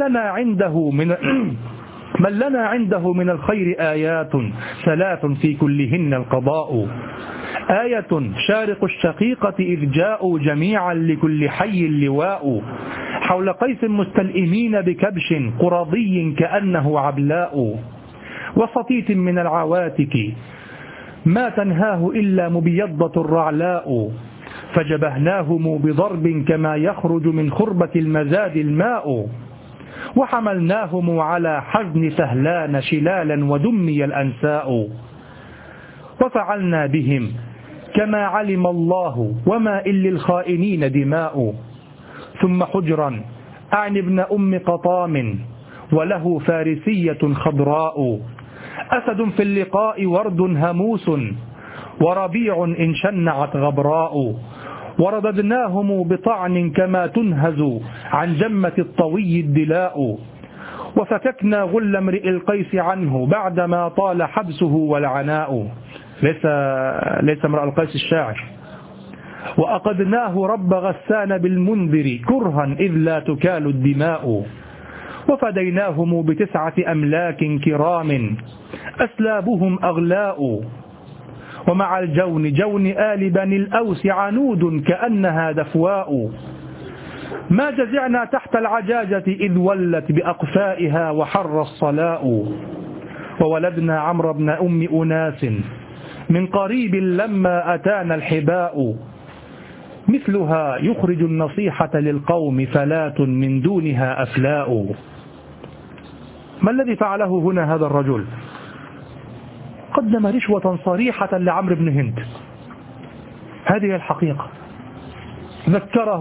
لنا عنده من الخير آيات ثلاث في كلهن القضاء، آية شارق الشقيقة إذ جاءوا جميعا لكل حي اللواء، حول قيس مستلئمين بكبش قرضي كأنه عبلاء، وصتيت من العواتك ما تنهاه إلا مبيضة الرعلاء، فجبهناهم بضرب كما يخرج من خربة المزاد الماء، وحملناهم على حزن سهلان شلالا ودمي الأنساء، وفعلنا بهم كما علم الله وما إن للخائنين دماء، ثم حجرا أعني ابن أم قطام وله فارسية خضراء، أسد في اللقاء ورد هموس وربيع إن شنعت غبراء، ورددناهم بطعن كما تنهز عن جمة الطوي الدلاء، وفككنا غل امرئ القيس عنه بعدما طال حبسه والعناء، ليس امرئ القيس الشاعر، وأقدناه رب غسان بالمنذر كرها إذ لا تكال الدماء، وفديناهم ب9 أملاك كرام أسلابهم أغلاء، ومع الجون جون آل بني الأوس عنود كأنها دفواء، ما جزعنا تحت العجاجة إذ ولت بأقفائها وحر الصلاء، وولدنا عمرو بن أم أناس من قريب لما أتانا الحباء، مثلها يخرج النصيحة للقوم فلات من دونها أفلاء. ما الذي فعله هنا هذا الرجل؟ قدم رشوة صريحة لعمرو بن هند، هذه الحقيقة. ذكره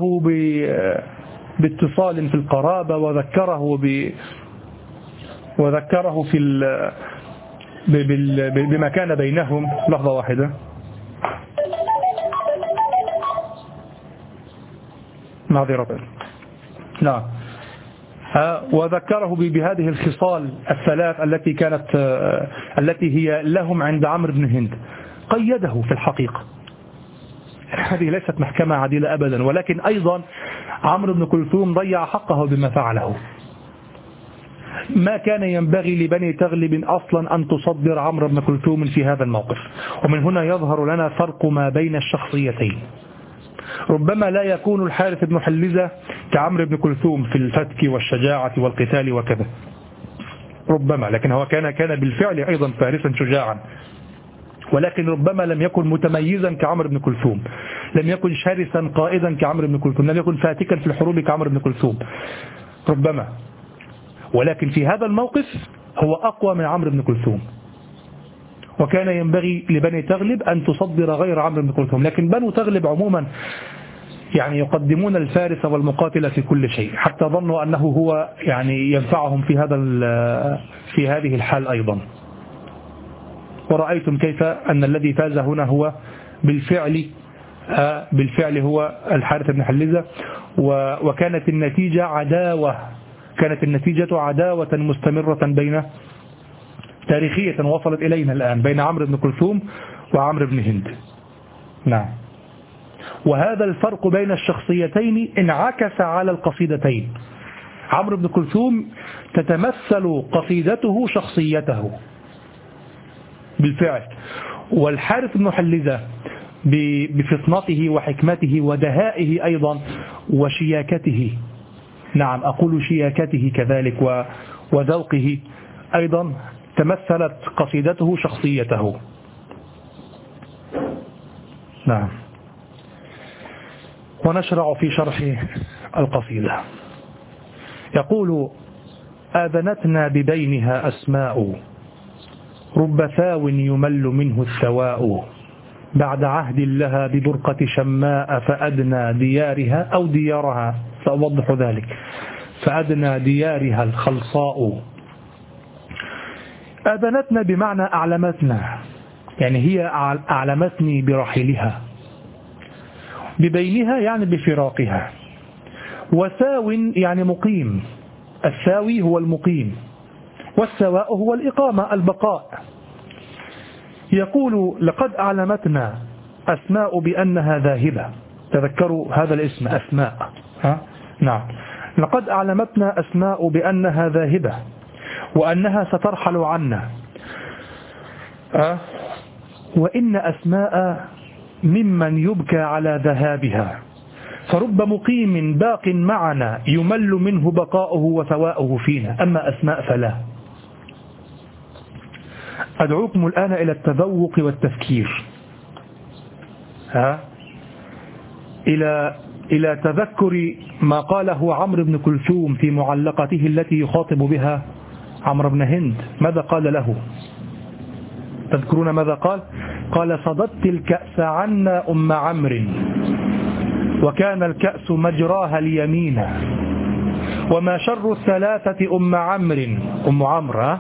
باتصال في القرابة، وذكره بما كان بينهم. لحظة واحدة. معذرة. نعم. وذكره بهذه الخصال الثلاث التي هي لهم عند عمرو بن هند. قيده في الحقيقة. هذه ليست محكمة عادلة أبدا، ولكن أيضا عمرو بن كلثوم ضيع حقه بما فعله. ما كان ينبغي لبني تغلب أصلا أن تصدر عمرو بن كلثوم في هذا الموقف. ومن هنا يظهر لنا فرق ما بين الشخصيتين. ربما لا يكون الحارث بن حلزة كعمرو بن كلثوم في الفتك والشجاعة والقتال وكذا، ربما، لكن هو كان بالفعل أيضا فارسا شجاعا. ولكن ربما لم يكن متميزا كعمرو بن كلثوم، لم يكن شرسا قائدا كعمرو بن كلثوم، لم يكن فاتكا في الحروب كعمرو بن كلثوم ربما، ولكن في هذا الموقف هو أقوى من عمرو بن كلثوم. وكان ينبغي لبني تغلب أن تصدر غير عمرو بن كلثوم، لكن بنو تغلب عموما يعني يقدمون الفارس والمقاتل في كل شيء، حتى ظنوا أنه هو يعني ينفعهم في هذه الحال أيضا. ورأيتم كيف أن الذي فاز هنا هو بالفعل هو الحارث بن حلزة، وكانت النتيجة عداوة، كانت النتيجة عداوة مستمرة تاريخية وصلت إلينا الآن بين عمرو بن كلثوم وعمرو بن هند. نعم. وهذا الفرق بين الشخصيتين انعكس على القصيدتين. عمرو بن كلثوم تتمثل قصيدته شخصيته بالفعل، والحارث بن حلزة بفطنته وحكمته ودهائه أيضا وشياكته، نعم أقول شياكته كذلك وذوقه أيضا، تمثلت قصيدته شخصيته. نعم. ونشرع في شرح القصيدة. يقول: آذنتنا ببينها أسماء، رب ثاو يمل منه الثواء، بعد عهد لها ببرقة شماء، فأدنى ديارها أو ديارها، سأوضح ذلك، فأدنى ديارها الخلصاء. آذنتنا بمعنى أعلمتنا، يعني هي أعلمتني برحيلها، ببينها يعني بفراقها، وثاو يعني مقيم، الثاوي هو المقيم، والثواء هو الإقامة البقاء. يقول: لقد أعلمتنا أسماء بأنها ذاهبة، تذكروا هذا الاسم أسماء، نعم، لقد أعلمتنا أسماء بأنها ذاهبة وأنها سترحل عنا، وإن أسماء ممن يبكى على ذهابها، فرب مقيم باق معنا يمل منه بقاؤه وثواؤه فينا، أما أسماء فلا. أدعوكم الآن إلى التذوق والتفكير، إلى تذكر ما قاله عمرو بن كلثوم في معلقته التي يخاطب بها عمرو بن هند. ماذا قال له؟ تذكرون ماذا قال؟ قال: صددت الكأس عنا أم عمرو، وكان الكأس مجراها اليمين، وما شر الثلاثة أم عمرو، أم عمرو،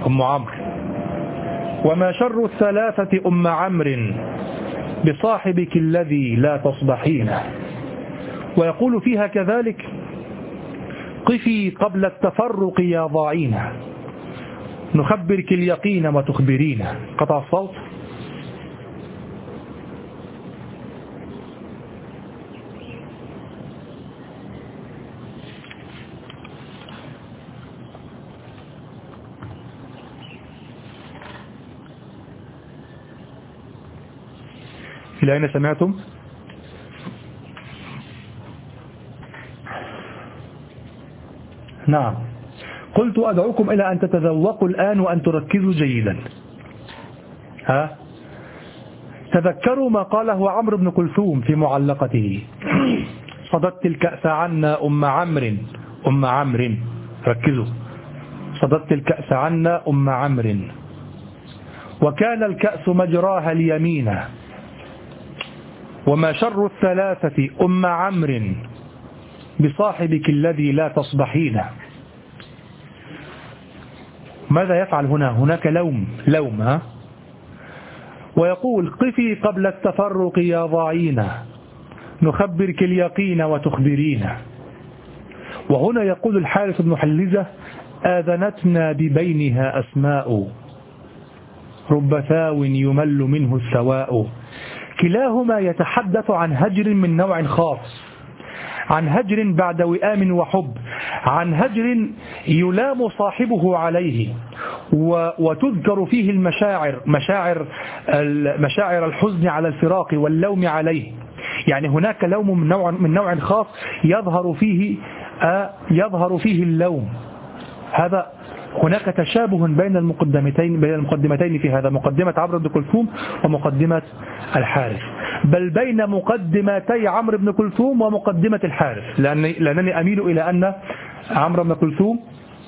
وما شر الثلاثة أم عمرو بصاحبك الذي لا تصبحين. ويقول فيها كذلك: قفي قبل التفرق يا ضاعين، نخبرك اليقين وتخبرين. قطع الصوت. إلى أين سمعتم؟ نعم. قلت: أدعوكم إلى أن تتذوقوا الآن وأن تركزوا جيدا. تذكروا ما قاله عمرو بن كلثوم في معلقته: صددت الكأس عنا أم عمرو، ركزوا، صددت الكأس عنا أم عمرو، وكان الكأس مجراها اليمين، وما شر الثلاثة أم عمرو بصاحبك الذي لا تصبحين. ماذا يفعل هنا؟ هناك لوم. ويقول: قفي قبل التفرق يا ضاعين، نخبرك اليقين وتخبرين. وهنا يقول الحارث بن حلزة: آذنتنا ببينها أسماء، رب ثاو يمل منه الثواء. كلاهما يتحدث عن هجر من نوع خاص، عن هجر بعد وئام وحب، عن هجر يلام صاحبه عليه وتذكر فيه مشاعر الحزن على الفراق واللوم عليه. يعني هناك لوم من نوع خاص يظهر فيه اللوم. هناك تشابه بين المقدمتين في هذا، مقدمة عمرو بن كلثوم ومقدمة الحارث، بل بين مقدمتي عمرو بن كلثوم ومقدمة الحارث، لأنني أميل إلى أن عمرو بن كلثوم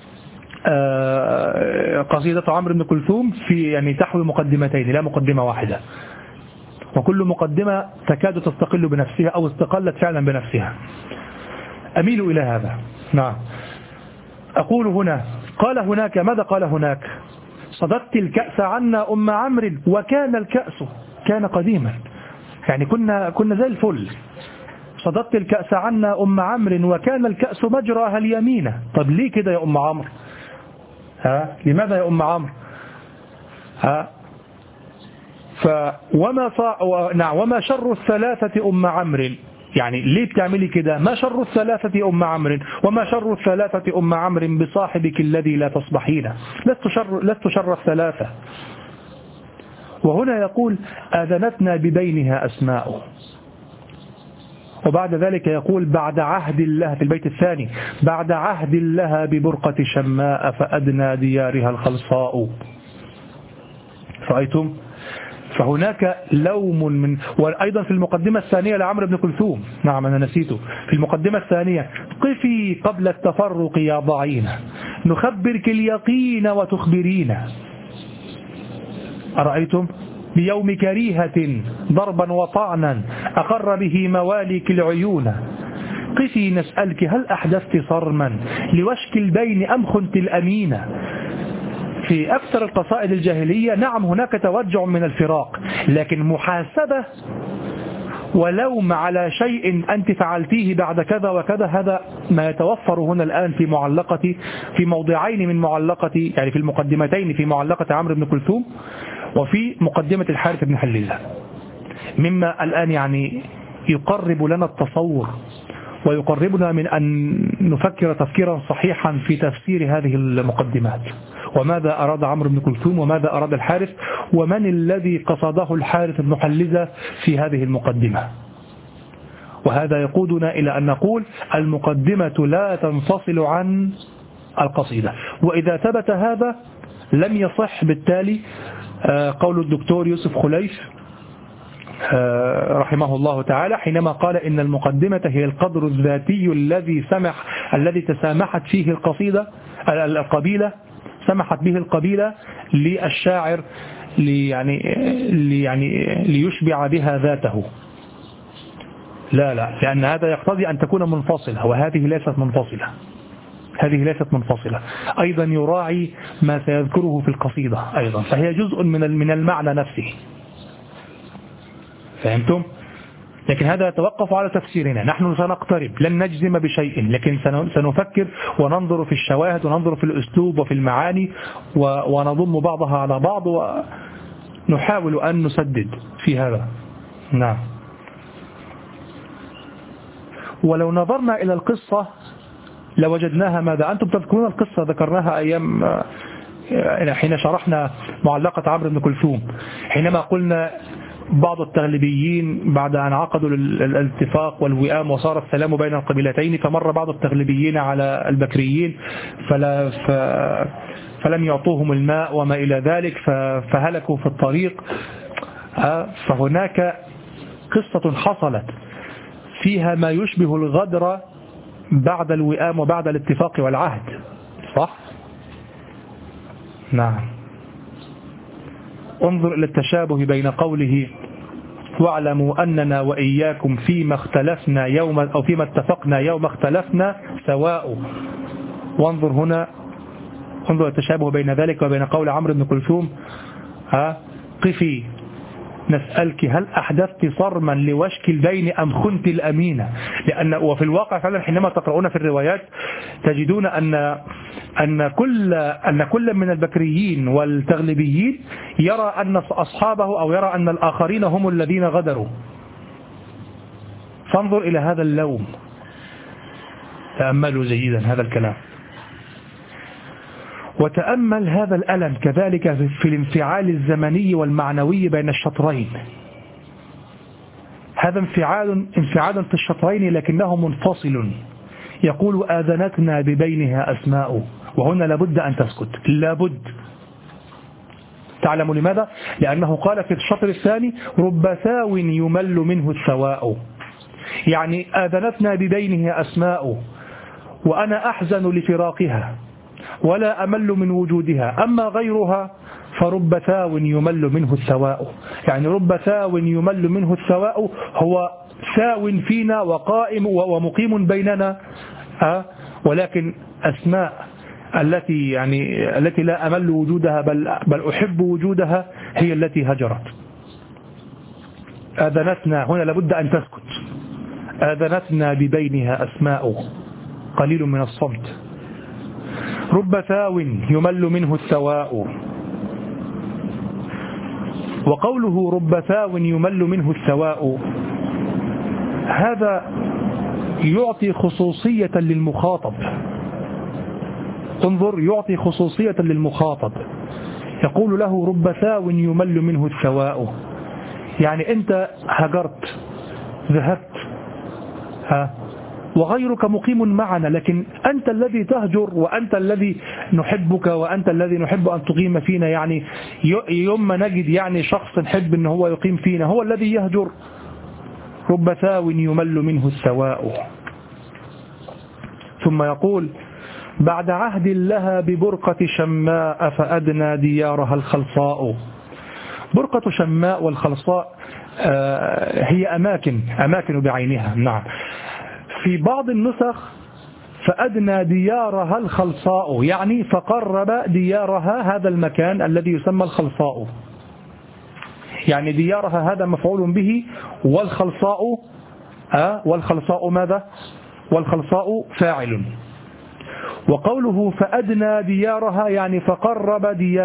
قصيدة عمرو بن كلثوم في تحوي مقدمتين لا مقدمة واحدة، وكل مقدمة تكاد تستقل بنفسها أو استقلت فعلا بنفسها. أميل إلى هذا. نعم. أقول هنا قال هناك ماذا قال هناك؟ صددت الكأس عنا أم عمرو وكان الكأس كان قديما، كنا زي الفل. صددت الكأس عنا أم عمرو وكان الكأس مجراها اليمين. طب ليه كده يا أم عمرو؟ لماذا يا أم عمرو؟ وما شر الثلاثة أم عمرو، ليه بتعملي كده؟ ما شر الثلاثة أم عمرو وما شر الثلاثة أم عمرو بصاحبك الذي لا تصبحين، لست شر الثلاثة. وهنا يقول آذنتنا ببينها أسماء، وبعد ذلك يقول بعد عهد الله في البيت الثاني بعد عهد الله ببرقة شماء فأدنى ديارها الخلصاء. رأيتم؟ فهناك لوم وأيضا في المقدمة الثانية لعمرو بن كلثوم، نعم أنا نسيته، في المقدمة الثانية قفي قبل التفرق يا ضعينة نخبرك اليقين وتخبرين. أرأيتم؟ بيوم كريهة ضربا وطعنا أقر به مواليك العيون. قفي نسألك هل أحدثت صرما لوشك البين أم خنت الأمينة. في أكثر القصائد الجاهلية نعم هناك توجع من الفراق، لكن محاسبة ولوم على شيء أنت فعلتيه بعد كذا وكذا، هذا ما يتوفر هنا الآن في موضعين من معلقة، في المقدمتين، في معلقة عمرو بن كلثوم وفي مقدمة الحارث بن حليلة، مما الآن يقرب لنا التصور ويقربنا من أن نفكر تفكيرا صحيحا في تفسير هذه المقدمات، وماذا أراد عمرو بن كلثوم وماذا أراد الحارث، ومن الذي قصده الحارث بن حليلة في هذه المقدمة. وهذا يقودنا إلى أن نقول المقدمة لا تنفصل عن القصيدة، وإذا ثبت هذا لم يصح بالتالي قول الدكتور يوسف خليف رحمه الله تعالى حينما قال إن المقدمة هي القدر الذاتي الذي تسامحت فيه القبيلة سمحت به القبيلة للشاعر ليشبع بها ذاته. لا، لأن هذا يقتضي أن تكون منفصلة، وهذه ليست منفصلة. أيضا يراعي ما سيذكره في القصيدة أيضا، فهي جزء من المعنى نفسه. فهمتم؟ لكن هذا يتوقف على تفسيرنا، نحن سنقترب، لن نجزم بشيء، لكن سنفكر وننظر في الشواهد وننظر في الأسلوب وفي المعاني ونضم بعضها على بعض ونحاول أن نسدد في هذا. نعم. ولو نظرنا إلى القصة لوجدناها ماذا؟ أنتم تذكرون القصة ذكرناها أيام حين شرحنا معلقة عمرو بن كلثوم، حينما قلنا بعض التغلبيين بعد أن عقدوا الاتفاق والوئام وصار السلام بين القبيلتين، فمر بعض التغلبيين على البكريين فلم يعطوهم الماء وما إلى ذلك فهلكوا في الطريق. فهناك قصة حصلت فيها ما يشبه الغدر بعد الوئام وبعد الاتفاق والعهد، صح؟ نعم. انظر إلى التشابه بين قوله واعلموا أننا وإياكم فيما اختلفنا يوم أو فيما اتفقنا يوم اختلفنا سواء. وانظر هنا، انظر التشابه بين ذلك وبين قول عمرو بن كلثوم قفي نسألك هل أحدثت صرما لوشك البين أم خنت الأمينة. وفي الواقع فعلا حينما تقرؤون في الروايات تجدون أن كل من البكريين والتغلبيين يرى أن أصحابه أو يرى أن الآخرين هم الذين غدروا. فانظر إلى هذا اللوم، تأملوا جيدا هذا الكلام، وتأمل هذا الألم كذلك في الانفعال الزمني والمعنوي بين الشطرين. هذا انفعال في الشطرين لكنه منفصل. يقول آذنتنا ببينها أسماء، وهنا لابد أن تسكت، لابد. تعلم لماذا؟ لأنه قال في الشطر الثاني رب ثاو يمل منه الثواء، يعني آذنتنا بدينه أسماء، وأنا أحزن لفراقها ولا أمل من وجودها، أما غيرها فرب ثاو يمل منه الثواء. يعني رب ثاو يمل منه الثواء هو ثاو فينا وقائم ومقيم بيننا، ولكن أسماء التي لا أمل وجودها بل أحب وجودها هي التي هجرت. آذنتنا هنا لابد أن تسكت، آذنتنا ببينها أسماء، قليل من الصمت. رب ثاو يمل منه الثواء. وقوله رب ثاو يمل منه الثواء هذا يعطي خصوصية للمخاطب. انظر، يعطي خصوصية للمخاطب، يقول له رب ثاو يمل منه الثواء، يعني أنت هجرت ذهبت وغيرك مقيم معنا، لكن أنت الذي تهجر وأنت الذي نحبك وأنت الذي نحب أن تقيم فينا. يعني يوم ما نجد يعني شخص نحب أنه هو يقيم فينا هو الذي يهجر. رب ثاو يمل منه الثواء. ثم يقول بعد عهد لها ببرقة شماء فأدنى ديارها الخلصاء. برقة شماء والخلصاء هي أماكن بعينها. نعم، في بعض النسخ فأدنى ديارها الخلصاء، يعني فقرب ديارها، هذا المكان الذي يسمى الخلصاء، يعني ديارها هذا مفعول به، والخلصاء ماذا؟ والخلصاء فاعل. وقوله فأدنى ديارها يعني فقرب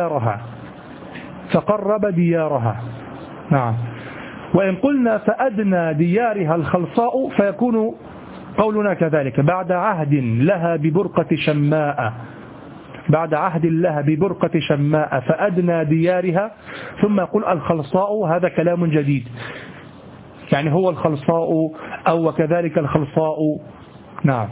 ديارها. نعم. وإن قلنا فأدنى ديارها الخلصاء فيكون قولنا كذلك بعد عهد لها ببرقة شماء فأدنى ديارها، ثم يقول الخلصاء، هذا كلام جديد، يعني هو الخلصاء أو وكذلك الخلصاء. نعم.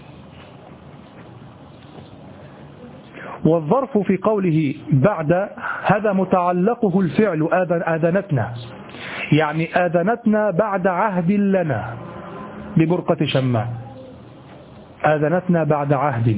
والظرف في قوله بعد هذا متعلقه الفعل آذنتنا، يعني آذنتنا بعد عهد لنا ببرقة شماء، آذنتنا بعد عهد.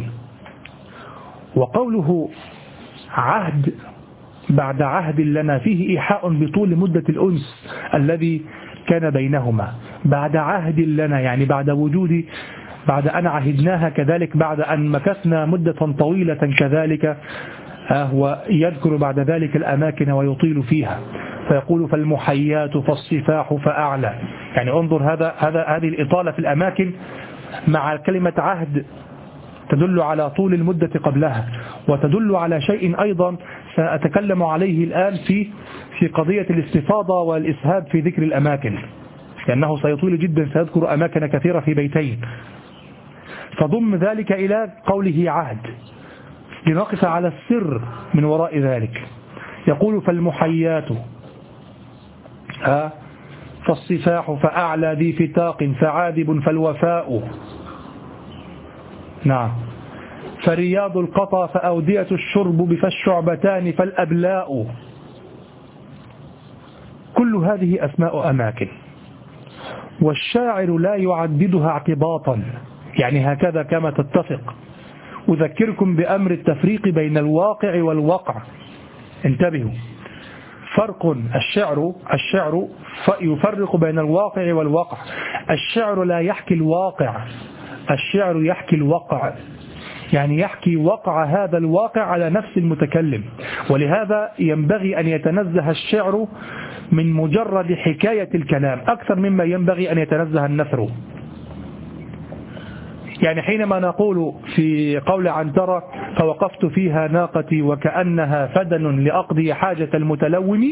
وقوله عهد بعد عهد لنا فيه إيحاء بطول مدة الأنس الذي كان بينهما. بعد عهد لنا يعني بعد أن عهدناها، كذلك بعد أن مكثنا مدة طويلة كذلك، ويذكر بعد ذلك الأماكن ويطيل فيها، فيقول فالمحيات فالصفاح فأعلى. يعني انظر هذه الإطالة في الأماكن مع كلمة عهد تدل على طول المدة قبلها، وتدل على شيء أيضا سأتكلم عليه الآن في قضية الاستفاضة والإسهاب في ذكر الأماكن، لأنه سيطول جدا، سيذكر أماكن كثيرة في بيتين. فضم ذلك إلى قوله عهد لنقف على السر من وراء ذلك. يقول فالمحيات فالصفاح فأعلى ذي فتاق فعاذب فالوفاء. نعم. فرياض القطى فأودية الشرب فالشعبتان فالأبلاء. كل هذه أسماء أماكن، والشاعر لا يعددها اعتباطا، يعني هكذا كما تتفق. أذكركم بأمر التفريق بين الواقع والوقع. انتبهوا، فرق. الشعر يفرق بين الواقع والوقع. الشعر لا يحكي الواقع، الشعر يحكي الوقع، يعني يحكي وقع هذا الواقع على نفس المتكلم. ولهذا ينبغي أن يتنزه الشعر من مجرد حكاية الكلام أكثر مما ينبغي أن يتنزه النثر. يعني حينما نقول في قول عنترة فوقفت فيها ناقتي وكأنها فدن لأقضي حاجة المتلوم،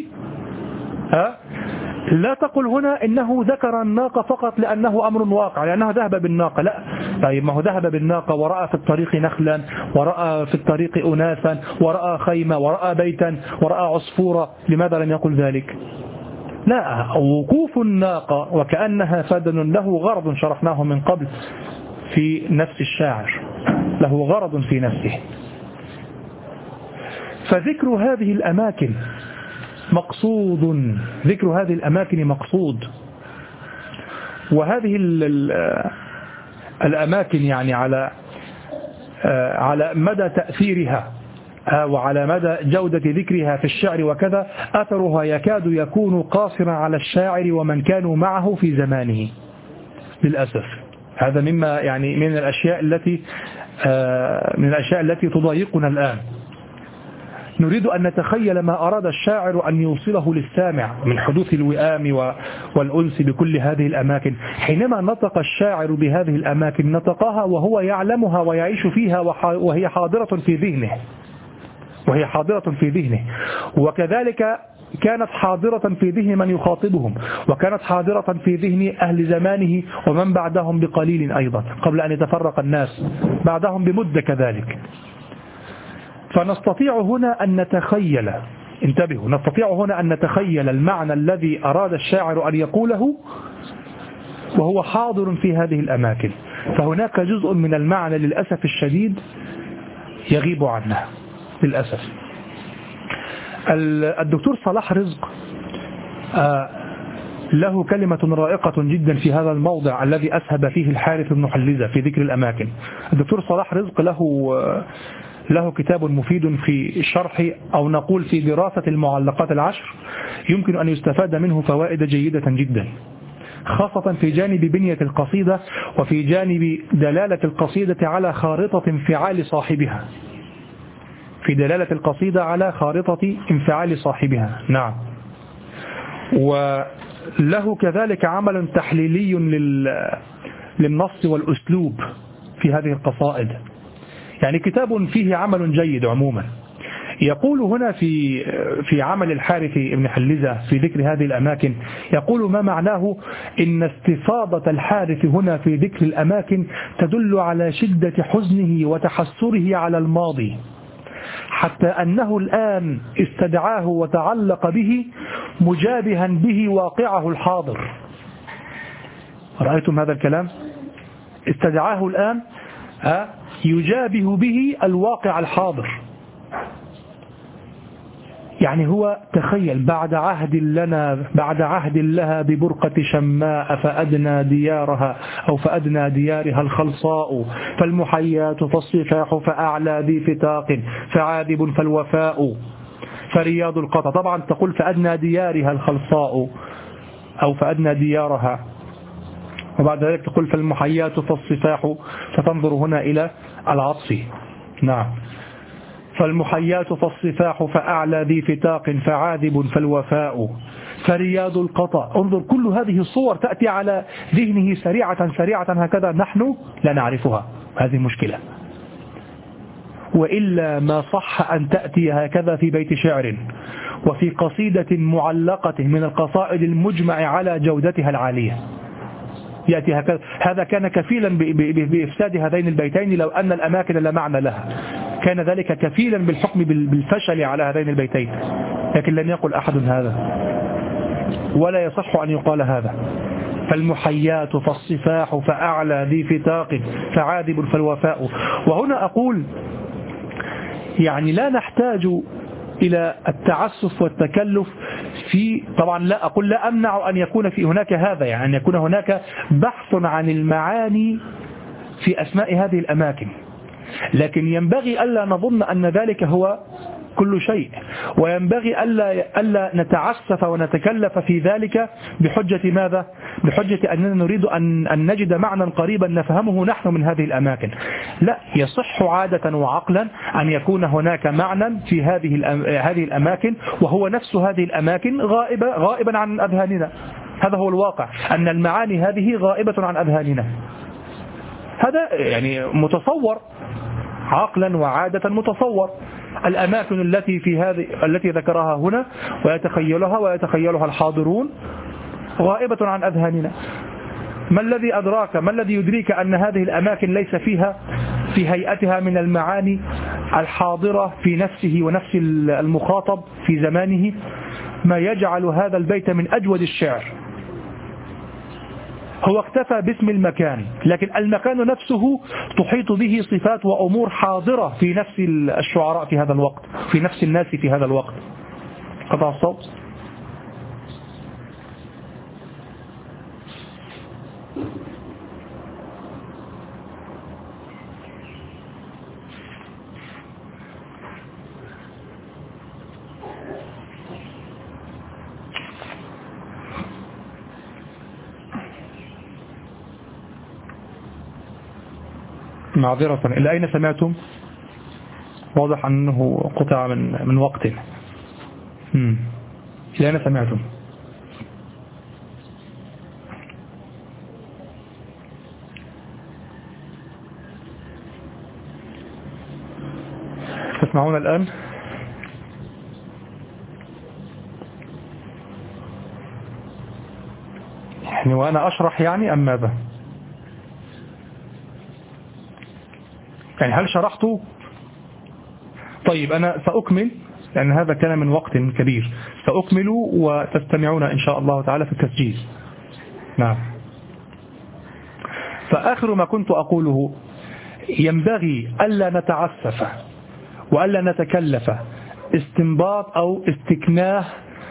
لا تقل هنا إنه ذكر الناقة فقط لأنه أمر واقع، لأنه ذهب بالناقة. لا، طيب ما هو ذهب بالناقة ورأى في الطريق نخلا، ورأى في الطريق أناسا، ورأى خيمة، ورأى بيتا، ورأى عصفورة، لماذا لم يقل ذلك؟ لا، وقوف الناقة وكأنها فدن له غرض شرحناه من قبل في نفس الشاعر، له غرض في نفسه. فذكر هذه الأماكن مقصود، ذكر هذه الأماكن مقصود. وهذه الأماكن يعني على مدى تأثيرها وعلى مدى جودة ذكرها في الشعر وكذا، أثرها يكاد يكون قاصرا على الشاعر ومن كانوا معه في زمانه للأسف. هذا مما يعني من الأشياء التي تضايقنا الآن. نريد أن نتخيل ما أراد الشاعر أن يوصله للسامع من حدوث الوئام والأنس بكل هذه الأماكن. حينما نطق الشاعر بهذه الأماكن نطقها وهو يعلمها ويعيش فيها وهي حاضرة في ذهنه، وكذلك كانت حاضرة في ذهن من يخاطبهم، وكانت حاضرة في ذهن أهل زمانه ومن بعدهم بقليل أيضا قبل أن يتفرق الناس بعدهم بمدة كذلك. فنستطيع هنا أن نتخيل، انتبهوا، نستطيع هنا أن نتخيل المعنى الذي أراد الشاعر أن يقوله وهو حاضر في هذه الأماكن. فهناك جزء من المعنى للأسف الشديد يغيب عنه للأسف. الدكتور صلاح رزق له كلمة رائقة جدا في هذا الموضع الذي أسهب فيه الحارث بن حلزة في ذكر الأماكن. الدكتور صلاح رزق له كتاب مفيد في شرح أو نقول في دراسة المعلقات العشر، يمكن أن يستفاد منه فوائد جيدة جدا، خاصة في جانب بنية القصيدة وفي جانب دلالة القصيدة على خارطة انفعال صاحبها، في دلالة القصيدة على خارطة انفعال صاحبها. نعم. وله كذلك عمل تحليلي للنص والأسلوب في هذه القصائد، يعني كتاب فيه عمل جيد عموما. يقول هنا في عمل الحارث بن حلزة في ذكر هذه الأماكن، يقول ما معناه إن استفاضة الحارث هنا في ذكر الأماكن تدل على شدة حزنه وتحسره على الماضي، حتى أنه الآن استدعاه وتعلق به مجابها به واقعه الحاضر. رأيتم هذا الكلام؟ استدعاه الآن يجابه به الواقع الحاضر. يعني هو تخيل بعد عهد لها ببرقة شماء فأدنى ديارها الخلصاء، فالمحيات فالصفاح فأعلى ذي فتاق فعاذب فالوفاء، فرياض القطع. طبعا تقول فأدنى ديارها الخلصاء أو فأدنى ديارها، وبعد ذلك تقول فالمحيات فالصفاح، فتنظر هنا إلى العطف. نعم. فالمحيات فالصفاح فأعلى ذي فتاق فعاذب فالوفاء، فرياض القطع. انظر كل هذه الصور تأتي على ذهنه سريعة هكذا، نحن لا نعرفها. هذه مشكلة. وإلا ما صح أن تأتي هكذا في بيت شعر وفي قصيدة معلقة من القصائد المجمع على جودتها العالية، يأتي هكذا. هذا كان كفيلا بإفساد هذين البيتين لو أن الأماكن لا معنى لها، كان ذلك كفيلا بالحكم بالفشل على هذين البيتين، لكن لم يقل أحد هذا ولا يصح أن يقال هذا. فالمحيات فالصفاح فأعلى ذي فتاق فعاذب فالوفاء. وهنا أقول يعني لا نحتاج إلى التعسف والتكلف طبعا لا أقول لا أمنع أن يكون في هناك هذا، يعني أن يكون هناك بحث عن المعاني في أسماء هذه الأماكن، لكن ينبغي ألا نظن أن ذلك هو كل شيء، وينبغي ألا نتعسف ونتكلف في ذلك بحجة ماذا؟ بحجة أننا نريد أن نجد معنى قريبا نفهمه نحن من هذه الأماكن. لا، يصح عادة وعقلا أن يكون هناك معنى في هذه الأماكن وهو نفس هذه الأماكن غائبا عن أذهاننا. هذا هو الواقع، أن المعاني هذه غائبة عن أذهاننا. هذا يعني متصور عقلا وعادة، متصور. الأماكن التي ذكرها هنا ويتخيلها الحاضرون غائبة عن أذهاننا. ما الذي أدراك، ما الذي يدريك أن هذه الأماكن ليس فيها في هيئتها من المعاني الحاضرة في نفسه ونفس المخاطب في زمانه ما يجعل هذا البيت من أجود الشعر هو اكتفى باسم المكان، لكن المكان نفسه تحيط به صفات وأمور حاضرة في نفس الشعراء في هذا الوقت، في نفس الناس في هذا الوقت. قطع الصوت. معذرة، إلى أين سمعتم؟ واضح أنه قطع من وقت. إلى أين سمعتم؟ تسمعون الآن؟ يعني وأنا أشرح يعني أم ماذا؟ يعني هل شرحت؟ طيب أنا سأكمل، لأن هذا كان من وقت كبير، سأكمل وتستمعون إن شاء الله تعالى في التسجيل. نعم. فآخر ما كنت أقوله، ينبغي ألا نتعسف وألا نتكلف استنباط أو استكناه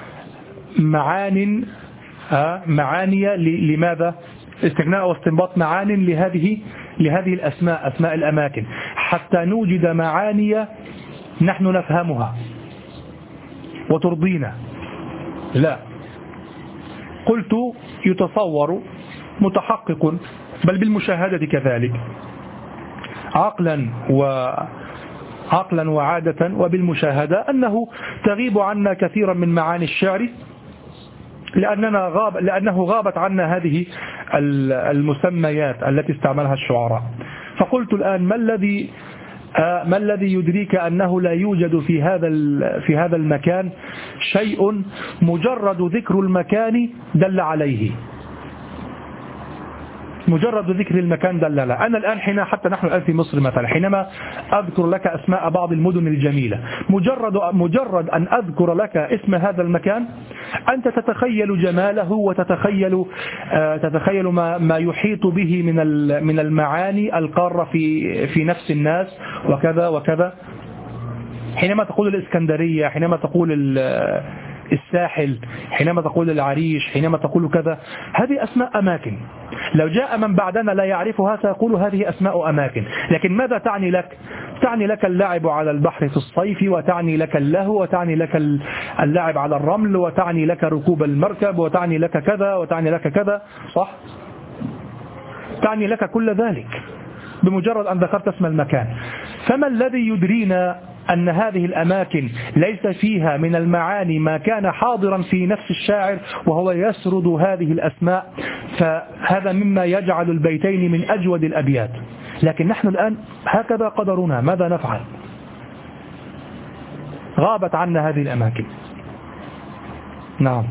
معاني لماذا؟ استكناء أو استنباط معاني لهذه الأسماء، أسماء الأماكن، حتى نوجد معاني نحن نفهمها وترضينا. لا، قلت يتصور متحقق بل بالمشاهدة كذلك، عقلا وعادة وبالمشاهدة، أنه تغيب عنا كثيرا من معاني الشعر لأنه غابت عنا هذه المسميات التي استعملها الشعراء. فقلت الآن ما الذي يدريك أنه لا يوجد في هذا المكان شيء مجرد ذكر المكان دل عليه، مجرد ذكر المكان دل عليه. أنا الآن حتى نحن الآن في مصر مثلا، حينما أذكر لك أسماء بعض المدن الجميلة، مجرد أن أذكر لك اسم هذا المكان أنت تتخيل جماله وتتخيل ما يحيط به من المعاني القارة في نفس الناس وكذا وكذا. حينما تقول الإسكندرية، حينما تقول الساحل، حينما تقول العريش، حينما تقول كذا، هذه أسماء أماكن. لو جاء من بعدنا لا يعرفها سيقول هذه أسماء أماكن. لكن ماذا تعني لك؟ تعني لك اللعب على البحر في الصيف، وتعني لك اللهو، وتعني لك اللعب على الرمل، وتعني لك ركوب المركب، وتعني لك كذا وتعني لك كذا، صح؟ تعني لك كل ذلك بمجرد أن ذكرت اسم المكان. فما الذي يدرينا أن هذه الأماكن ليس فيها من المعاني ما كان حاضرا في نفس الشاعر وهو يسرد هذه الأسماء؟ فهذا مما يجعل البيتين من أجود الأبيات. لكن نحن الآن هكذا قدرنا، ماذا نفعل؟ غابت عنا هذه الأماكن. نعم.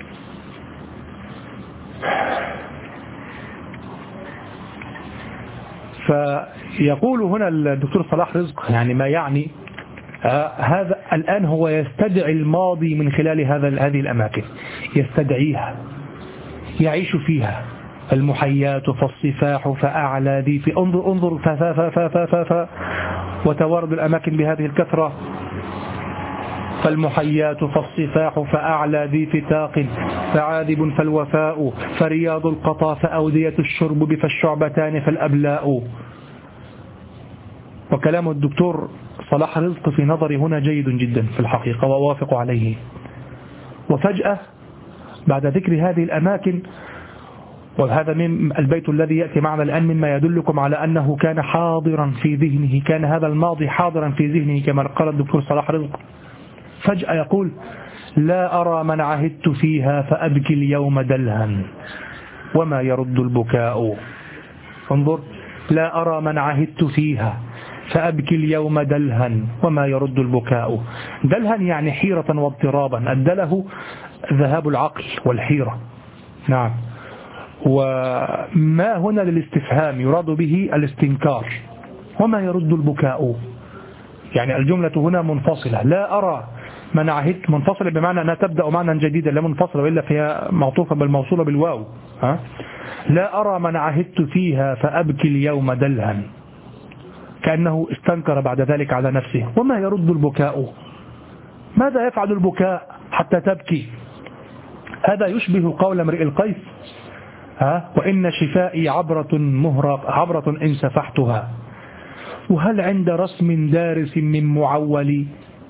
فيقول هنا الدكتور صلاح رزق، يعني ما يعني هذا الآن هو يستدعي الماضي من خلال هذه الأماكن، يستدعيها، يعيش فيها. المحيات فالصفاح فأعلى ذي في انظر وتوارد الأماكن بهذه الكثرة. فالمحيات فالصفاح فأعلى ذي فتاق فعاذب فالوفاء فرياض القطا فأودية الشرب فالشعبتان فالأبلاء. وكلام الدكتور صلاح رزق في نظري هنا جيد جدا في الحقيقة وأوافق عليه. وفجأة بعد ذكر هذه الأماكن، وهذا من البيت الذي يأتي معنا الآن مما يدلكم على أنه كان حاضرا في ذهنه، كان هذا الماضي حاضرا في ذهنه كما قال الدكتور صلاح رزق. فجأة يقول: لا أرى من عهدت فيها فأبكي اليوم دلها وما يرد البكاء. انظر، لا أرى من عهدت فيها فأبكي اليوم دلها وما يرد البكاء. دلها يعني حيرة واضطرابا، الدله ذهاب العقل والحيرة. نعم. وما هنا للاستفهام يراد به الاستنكار. وما يرد البكاء يعني الجملة هنا منفصلة. لا أرى من عهدت، منفصلة بمعنى أنها تبدأ معنى جديدا، لا منفصلة وإلا فيها معطوفة بالموصولة بالواو. لا أرى من عهدت فيها فأبكي اليوم دلها، كأنه استنكر بعد ذلك على نفسه. وما يرد البكاء؟ ماذا يفعل البكاء حتى تبكي؟ هذا يشبه قول امرئ القيس وإن شفائي عبرة إن سفحتها، وهل عند رسم دارس من معول.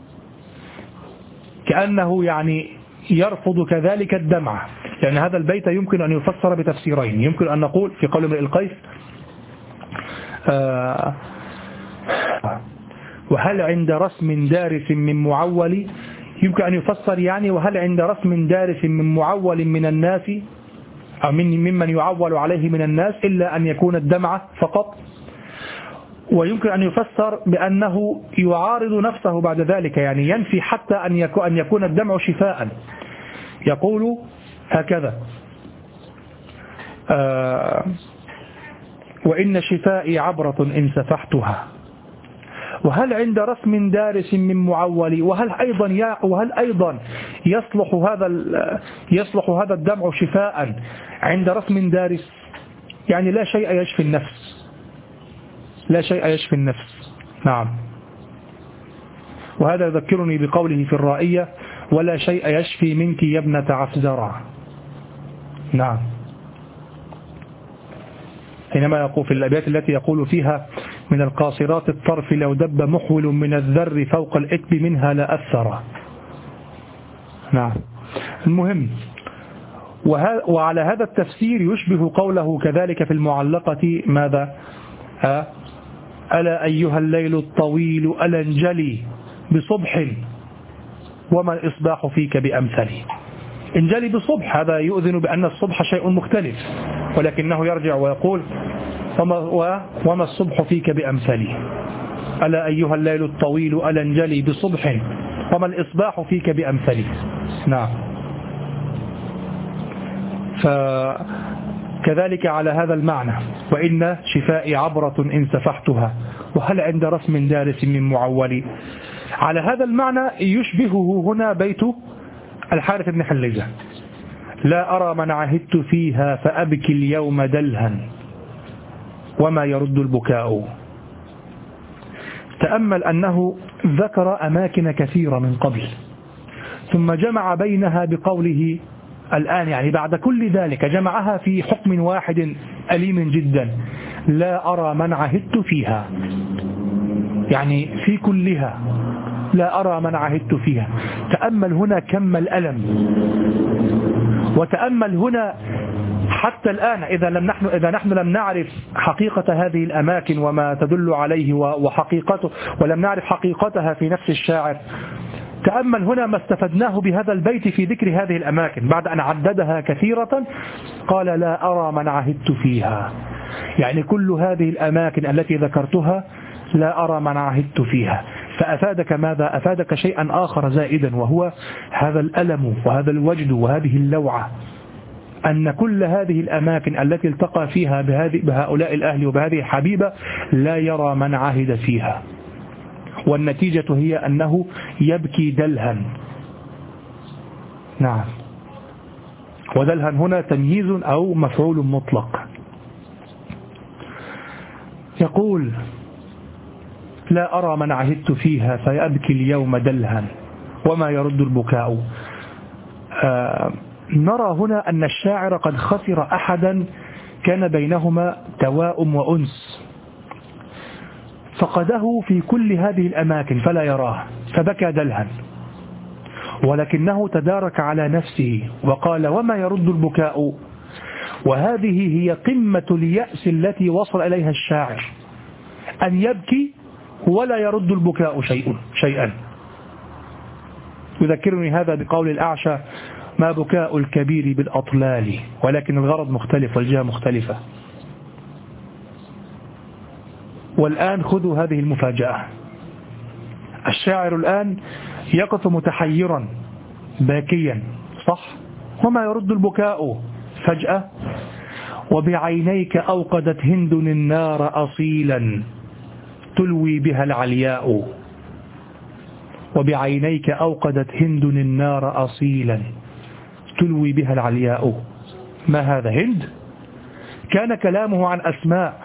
كأنه يعني يرفض كذلك الدمعة. يعني هذا البيت يمكن أن يفسر بتفسيرين. يمكن أن نقول في قول امرئ القيس وهل عند رسم دارس من معول، يمكن أن يفسر يعني وهل عند رسم دارس من معول من الناس أو ممن يعول عليه من الناس إلا أن يكون الدمعة فقط. ويمكن أن يفسر بأنه يعارض نفسه بعد ذلك، يعني ينفي حتى أن يكون الدمع شفاء. يقول هكذا وإن شفائي عبرة إن سفحتها، وهل عند رسم دارس من معول، وهل أيضا يصلح هذا الدمع شفاء عند رسم دارس. يعني لا شيء يشفي النفس، لا شيء يشفي النفس. نعم. وهذا يذكرني بقوله في الرائية ولا شيء يشفي منك يا ابنة عفزرع. نعم. حينما يقول في الأبيات التي يقول فيها من القاصرات الطرف لو دب محول من الذر فوق الإكب منها لأثر. نعم. المهم، وعلى هذا التفسير يشبه قوله كذلك في المعلقة ماذا؟ ألا أيها الليل الطويل ألا انجلي بصبح وما الإصباح فيك بأمثلي. انجلي بصبح، هذا يؤذن بأن الصبح شيء مختلف، ولكنه يرجع ويقول وما الصبح فيك بأمثلي. ألا أيها الليل الطويل ألا انجلي بصبح وما الإصباح فيك بأمثلي. نعم. فكذلك على هذا المعنى وإن شفائي عبرة إن سفحتها، وهل عند رسم دارس من معول. على هذا المعنى يشبهه هنا بيت الحارث بن حليجة لا أرى من عهدت فيها فأبكي اليوم دلها وما يرد البكاء. تأمل أنه ذكر أماكن كثيرة من قبل ثم جمع بينها بقوله الآن، يعني بعد كل ذلك جمعها في حكم واحد أليم جدا، لا أرى من عهدت فيها، يعني في كلها لا أرى من عهدت فيها. تأمل هنا كم الألم، وتأمل هنا حتى الآن إذا نحن لم نعرف حقيقة هذه الأماكن وما تدل عليه وحقيقته، ولم نعرف حقيقتها في نفس الشاعر. تأمل هنا ما استفدناه بهذا البيت في ذكر هذه الأماكن بعد أن عددها كثيرة. قال لا أرى من عهدت فيها، يعني كل هذه الأماكن التي ذكرتها لا أرى من عهدت فيها. فأفادك ماذا؟ أفادك شيئا آخر زائدا، وهو هذا الألم وهذا الوجد وهذه اللوعة، أن كل هذه الأماكن التي التقى فيها بهؤلاء الأهل وبهذه الحبيبة لا يرى من عهد فيها، والنتيجة هي أنه يبكي دلها. نعم. ودلها هنا تمييز أو مفعول مطلق. يقول لا أرى من عهدت فيها فيبكي اليوم دلها وما يرد البكاء. نرى هنا أن الشاعر قد خسر أحدا كان بينهما توائم وأنس، فقده في كل هذه الأماكن فلا يراه فبكى دلها، ولكنه تدارك على نفسه وقال وما يرد البكاء. وهذه هي قمة اليأس التي وصل إليها الشاعر، أن يبكي ولا يرد البكاء شيئا. يذكرني هذا بقول الأعشى ما بكاء الكبير بالأطلال، ولكن الغرض مختلف والجهة مختلفة. والآن خذوا هذه المفاجأة، الشاعر الآن يقف متحيرا باكيا، صح؟ وما يرد البكاء. فجأة وبعينيك أوقدت هند النار أصيلا تلوي بها العلياء. وبعينيك أوقدت هند النار أصيلا تلوي بها العلياء. ما هذا هند؟ كان كلامه عن أسماء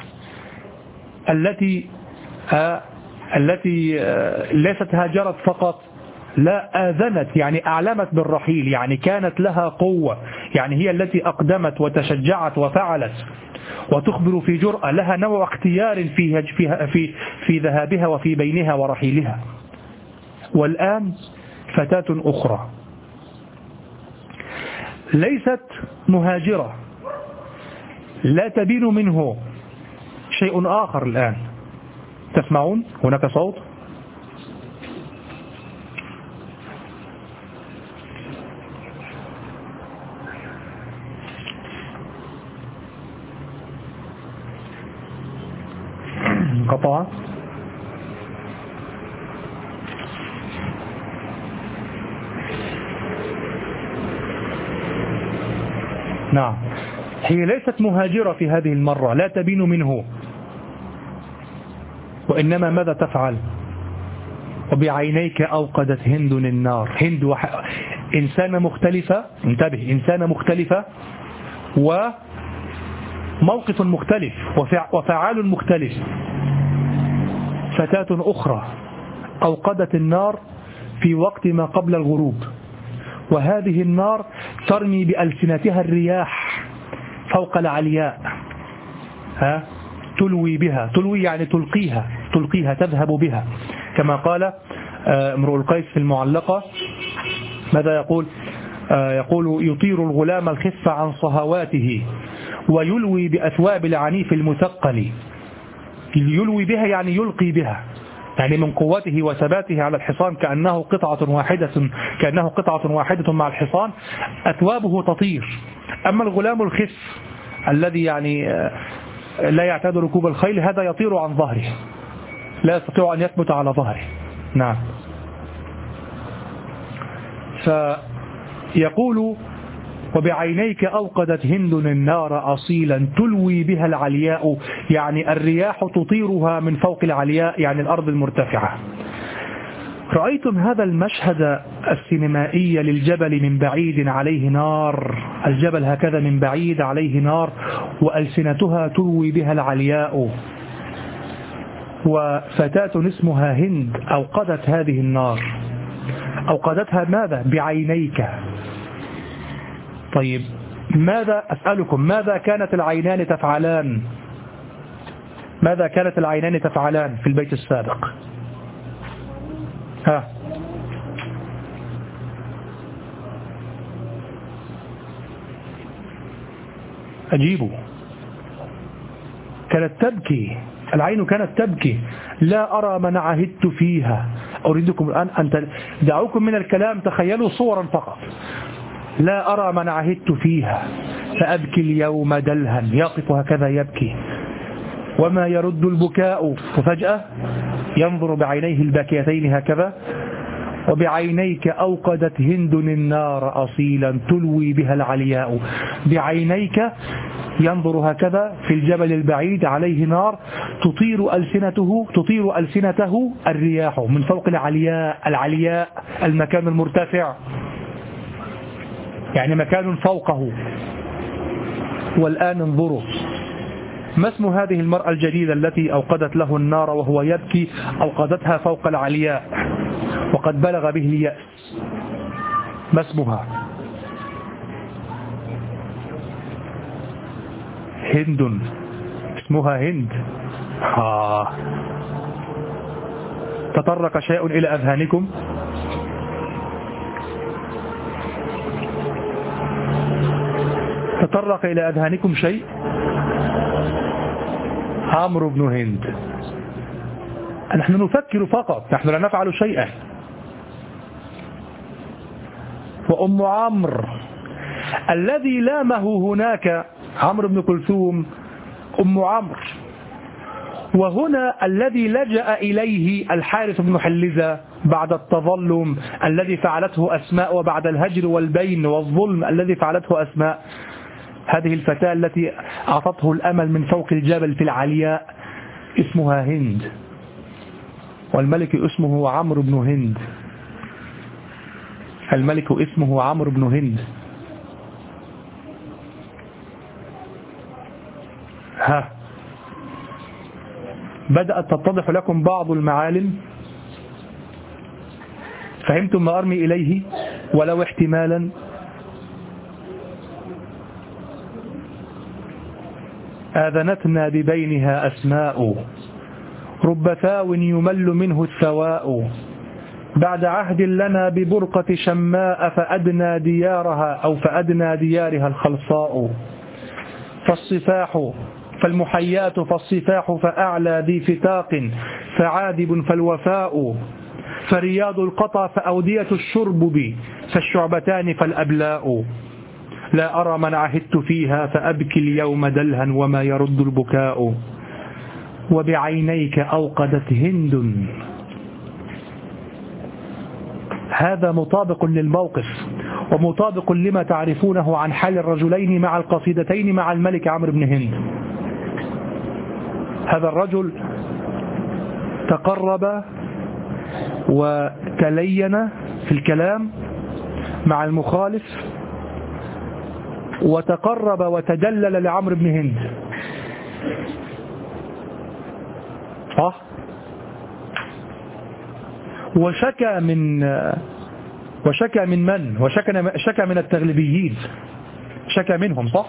التي ليست هاجرت فقط، لا آذنت، يعني أعلمت بالرحيل، يعني كانت لها قوة، يعني هي التي أقدمت وتشجعت وفعلت، وتخبر في جرأة، لها نوع اختيار في ذهابها وفي بينها ورحيلها. والآن فتاة أخرى ليست مهاجرة، لا تبين منه شيء آخر. الآن تسمعون هناك صوت؟ قطع. نعم، هي ليست مهاجرة في هذه المرة، لا تبين منه، وإنما ماذا تفعل؟ وبعينيك أوقدت هند النار. هند إنسانة مختلفة، انتبه، إنسانة مختلفة وموقف مختلف وفعال مختلف. فتاة أخرى أوقدت النار في وقت ما قبل الغروب، وهذه النار ترمي بألسنتها الرياح فوق العلياء، تلوي بها، تلوي يعني تلقيها تذهب بها، كما قال امرؤ القيس في المعلقة. ماذا يقول؟ يقول: يطير الغلام الخف عن صهواته ويلوي بأثواب العنيف المثقل. يلوي بها يعني يلقي بها، يعني من قوته وثباته على الحصان كأنه قطعة واحدة مع الحصان، أثوابه تطير. أما الغلام الخف الذي يعني لا يعتاد ركوب الخيل، هذا يطير عن ظهره، لا يستطيع أن يثبت على ظهره. نعم. فيقول: وبعينيك أوقدت هند النار أصيلا تلوي بها العلياء، يعني الرياح تطيرها من فوق العلياء، يعني الأرض المرتفعة. رأيتم هذا المشهد السينمائي للجبل من بعيد عليه نار، الجبل هكذا من بعيد عليه نار وألسنتها تلوي بها العلياء، وفتاة اسمها هند أوقدت هذه النار. أوقدتها ماذا؟ بعينيك. طيب ماذا، أسألكم، ماذا كانت العينان تفعلان؟ ماذا كانت العينان تفعلان في البيت السابق؟ أجيبوا. كانت تبكي، العين كانت تبكي. لا أرى من عهدت فيها. أريدكم الآن أن دعوكم من الكلام، تخيلوا صورا فقط. لا أرى من عهدت فيها فأبكي اليوم دلها. يقف هكذا يبكي وما يرد البكاء، وفجأة ينظر بعينيه الباكيتين هكذا: وبعينيك أوقدت هند النار أصيلا تلوي بها العلياء. بعينيك ينظر هكذا في الجبل البعيد عليه نار تطير ألسنته الرياح من فوق العلياء المكان المرتفع، يعني مكان فوقه. والآن انظروا، ما اسم هذه المرأة الجديدة التي أوقدت له النار وهو يبكي؟ أوقدتها فوق العلياء وقد بلغ به اليأس. ما اسمها؟ هند. اسمها هند. تطرق شيء إلى أذهانكم؟ تطرق إلى أذهانكم شيء؟ عمرو بن هند. نحن نفكر فقط، نحن لا نفعل شيئا. وأم عمرو الذي لامه هناك عمرو بن كلثوم، أم عمرو. وهنا الذي لجأ إليه الحارث بن حلزة بعد التظلم الذي فعلته أسماء، وبعد الهجر والبين والظلم الذي فعلته أسماء، هذه الفتاة التي أعطته الأمل من فوق الجبل في العلياء اسمها هند، والملك اسمه عمرو بن هند. الملك اسمه عمرو بن هند. ها، بدأت تتضح لكم بعض المعالم؟ فهمتم ما أرمي إليه ولو احتمالا؟ آذنتنا ببينها أسماء، رب ثاو يمل منه الثواء، بعد عهد لنا ببرقة شماء فأدنى ديارها أو فأدنى ديارها الخلصاء، فالمحيات فالصفاح فأعلى ذي فتاق فعاذب فالوفاء، فرياض القطى فأودية الشربب فالشعبتان فالأبلاء، لا أرى من عهدت فيها فأبكي اليوم دلها وما يرد البكاء، وبعينيك أوقدت هند. هذا مطابق للموقف ومطابق لما تعرفونه عن حال الرجلين مع القصيدتين مع الملك عمرو بن هند. هذا الرجل تقرب وتلين في الكلام مع المخالف، وتقرب وتدلل لعمرو بن هند، صح؟ وشكى من التغلبيين، شكى منهم، صح؟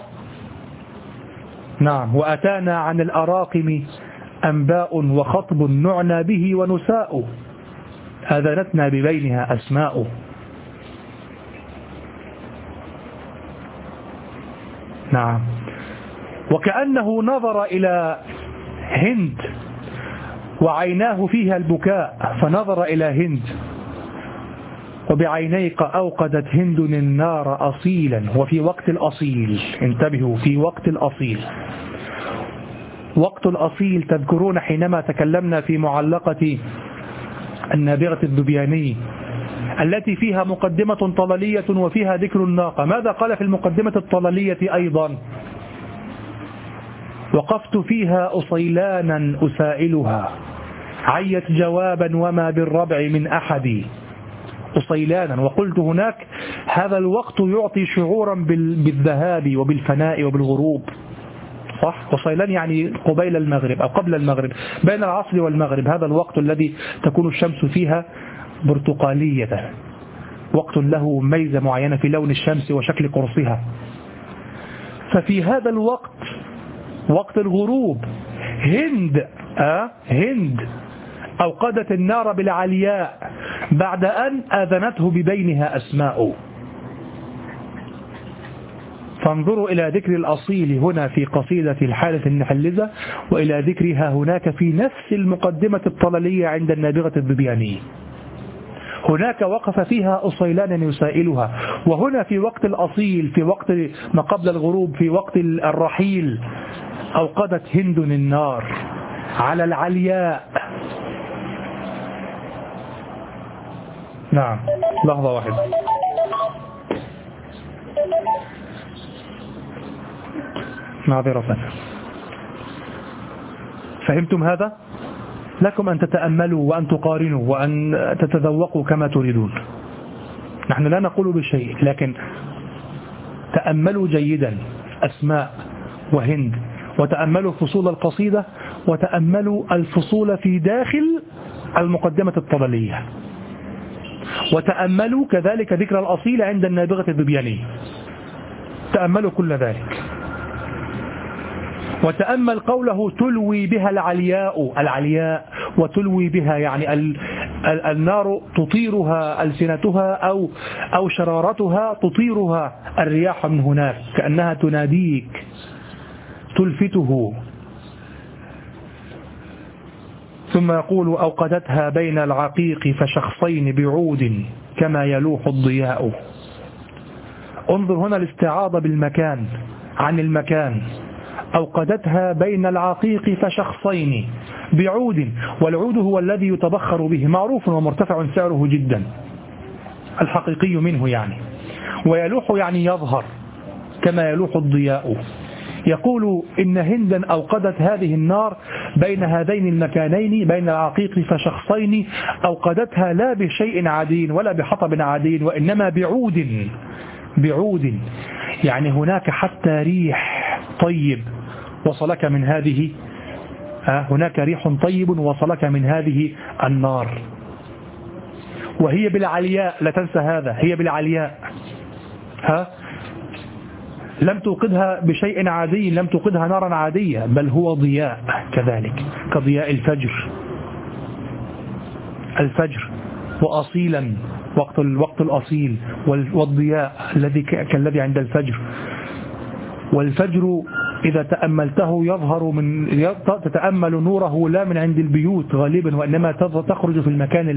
نعم. وأتانا عن الأراقم أنباء وخطب نعنى به ونساء، آذنتنا ببينها أسماء. نعم. وكأنه نظر إلى هند وعيناه فيها البكاء فنظر إلى هند، وبعينيك أوقدت هند النار أصيلا، وفي وقت الأصيل، انتبهوا، في وقت الأصيل. وقت الأصيل تذكرون حينما تكلمنا في معلقة النابغة الذبياني التي فيها مقدمة طللية وفيها ذكر الناقة، ماذا قال في المقدمة الطللية أيضا؟ وقفت فيها أصيلانا أسائلها، عيت جوابا وما بالربع من أحد. أصيلانا، وقلت هناك هذا الوقت يعطي شعورا بالذهاب وبالفناء وبالغروب، صح؟ أصيلان يعني قبيل المغرب أو قبل المغرب، بين العصر والمغرب، هذا الوقت الذي تكون الشمس فيها برتقالية، وقت له ميزة معينة في لون الشمس وشكل قرصها. ففي هذا الوقت، وقت الغروب، هند أوقدت النار بالعلياء بعد أن آذنته ببينها أسماء. فانظروا إلى ذكر الأصيل هنا في قصيدة الحارث النحلزة، وإلى ذكرها هناك في نفس المقدمة الطللية عند النابغة الذبياني. هناك وقف فيها أصيلان يسائلها، وهنا في وقت الأصيل، في وقت ما قبل الغروب، في وقت الرحيل، أوقدت هند النار على العلياء. نعم، لحظة واحدة. معذرة. فهمتم هذا؟ لكم أن تتأملوا وأن تقارنوا وأن تتذوقوا كما تريدون. نحن لا نقول بشيء، لكن تأملوا جيدا أسماء وهند، وتأملوا فصول القصيدة، وتأملوا الفصول في داخل المقدمة الطللية، وتأملوا كذلك ذكر الأصيل عند النابغة الذبياني. تأملوا كل ذلك، وتأمل قوله تلوي بها العلياء، وتلوي بها يعني النار تطيرها ألسنتها أو شرارتها تطيرها الرياح من هناك، كأنها تناديك تلفته. ثم يقول أوقدتها بين العقيق فشخصين بعود كما يلوح الضياء. انظر هنا الاستعاضة بالمكان عن المكان. أوقدتها بين العقيق فشخصين بعود، والعود هو الذي يتبخر به، معروف ومرتفع سعره جدا، الحقيقي منه يعني. ويلوح يعني يظهر كما يلوح الضياء. يقول إن هندا أوقدت هذه النار بين هذين المكانين، بين العقيق فشخصين، أوقدتها لا بشيء عادي ولا بحطب عادي، وإنما بعود يعني هناك حتى ريح طيب وصلك من هذه هناك ريح طيب وصلك من هذه النار، وهي بالعلياء، لا تنسى هذا، هي بالعلياء، لم توقدها بشيء عادي، لم توقدها نارا عادية، بل هو ضياء كذلك كضياء الفجر وأصيلا وقت الأصيل، والضياء كالذي عند الفجر. والفجر إذا تأملته يظهر تتأمل نوره لا من عند البيوت غالبا، وإنما تخرج في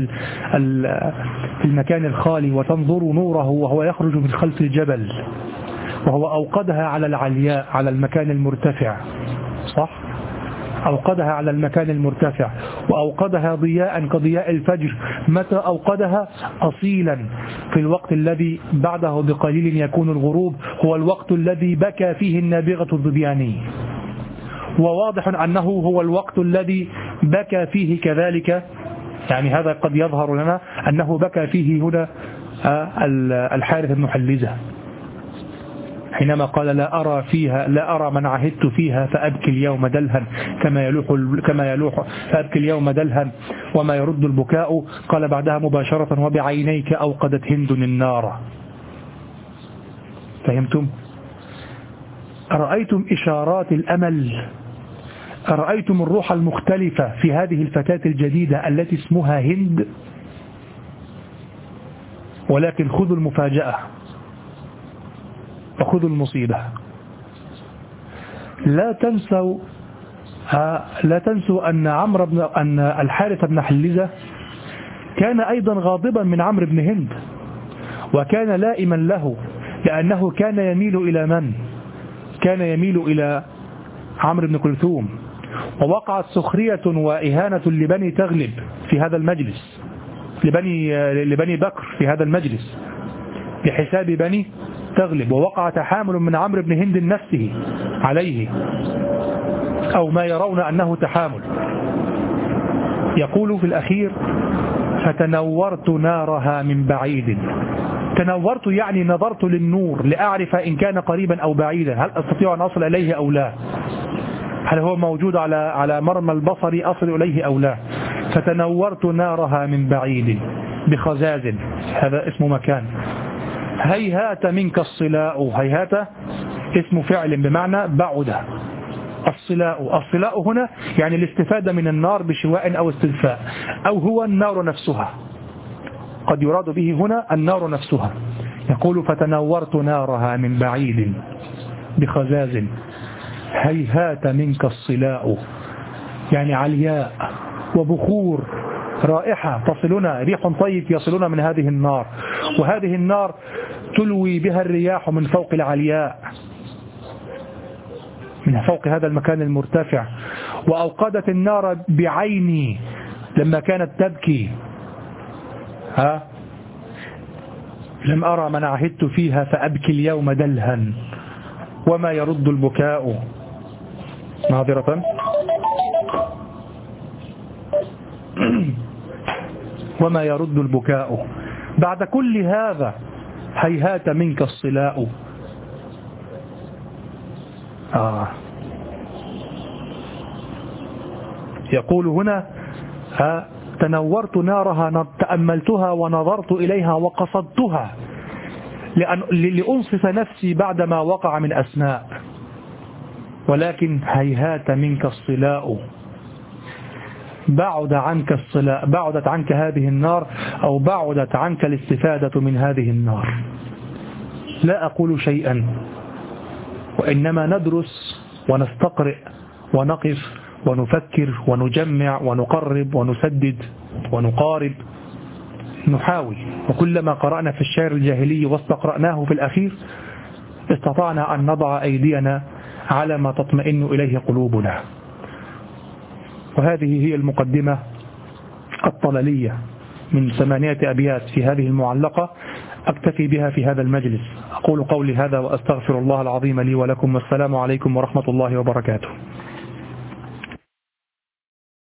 المكان الخالي، وتنظر نوره وهو يخرج من خلف الجبل، وهو أوقدها على العلياء، على المكان المرتفع، صح؟ أوقدها على المكان المرتفع، وأوقدها ضياء كضياء الفجر. متى أوقدها؟ أصيلا، في الوقت الذي بعده بقليل يكون الغروب، هو الوقت الذي بكى فيه النابغة الظبياني، وواضح أنه هو الوقت الذي بكى فيه كذلك، يعني هذا قد يظهر لنا أنه بكى فيه هنا الحارث بن حلزة حينما قال لا أرى من عهدت فيها فأبكي اليوم دلها كما يلوح فأبكي اليوم دلها وما يرد البكاء. قال بعدها مباشرة وبعينيك أوقدت هند النار. فهمتم؟ أرأيتم إشارات الأمل؟ أرأيتم الروح المختلفة في هذه الفتاة الجديدة التي اسمها هند؟ ولكن خذوا المفاجأة وخذوا المصيبة. لا تنسوا أن الحارث بن حلزة كان أيضا غاضبا من عمرو بن هند، وكان لائما له، لأنه كان يميل إلى من؟ كان يميل إلى عمرو بن كلثوم، ووقعت سخرية وإهانة لبني تغلب في هذا المجلس، لبني بكر في هذا المجلس بحساب بني تغلب، ووقع تحامل من عمرو بن هند نفسه عليه، أو ما يرون أنه تحامل. يقول في الأخير فتنورت نارها من بعيد. تنورت يعني نظرت للنور لأعرف إن كان قريبا أو بعيدا، هل أستطيع أن أصل إليه أو لا، هل هو موجود على مرمى البصر أصل إليه أو لا. فتنورت نارها من بعيد بخزاز، هذا اسم مكان. هيهات منك الصلاء، هيهات اسم فعل بمعنى بعد. الصلاء هنا يعني الاستفادة من النار بشواء أو استدفاء، أو هو النار نفسها، قد يراد به هنا النار نفسها. يقول فتنورت نارها من بعيد بخزاز هيهات منك الصلاء، يعني علياء وبخور رائحة تصلنا، ريح طيب يصلنا من هذه النار، وهذه النار تلوي بها الرياح من فوق العلياء، من فوق هذا المكان المرتفع. وأوقدت النار بعيني لما كانت تبكي، لم أرى من عهدت فيها فأبكي اليوم دلها وما يرد البكاء ناظرة. وما يرد البكاء. بعد كل هذا هيهات منك الصلاء. يقول هنا تنورت نارها، تأملتها ونظرت إليها وقصدتها لأنصف نفسي بعدما وقع من أسناء، ولكن هيهات منك الصلاء. بعدت عنك هذه النار، أو بعدت عنك الاستفادة من هذه النار. لا أقول شيئا، وإنما ندرس ونستقرئ ونقف ونفكر ونجمع ونقرب ونسدد ونقارب، نحاول. وكلما قرأنا في الشعر الجاهلي واستقرأناه في الأخير استطعنا أن نضع أيدينا على ما تطمئن إليه قلوبنا. وهذه هي المقدمة الطلالية من 8 أبيات في هذه المعلقة، أكتفي بها في هذا المجلس. أقول قولي هذا وأستغفر الله العظيم لي ولكم، والسلام عليكم ورحمة الله وبركاته.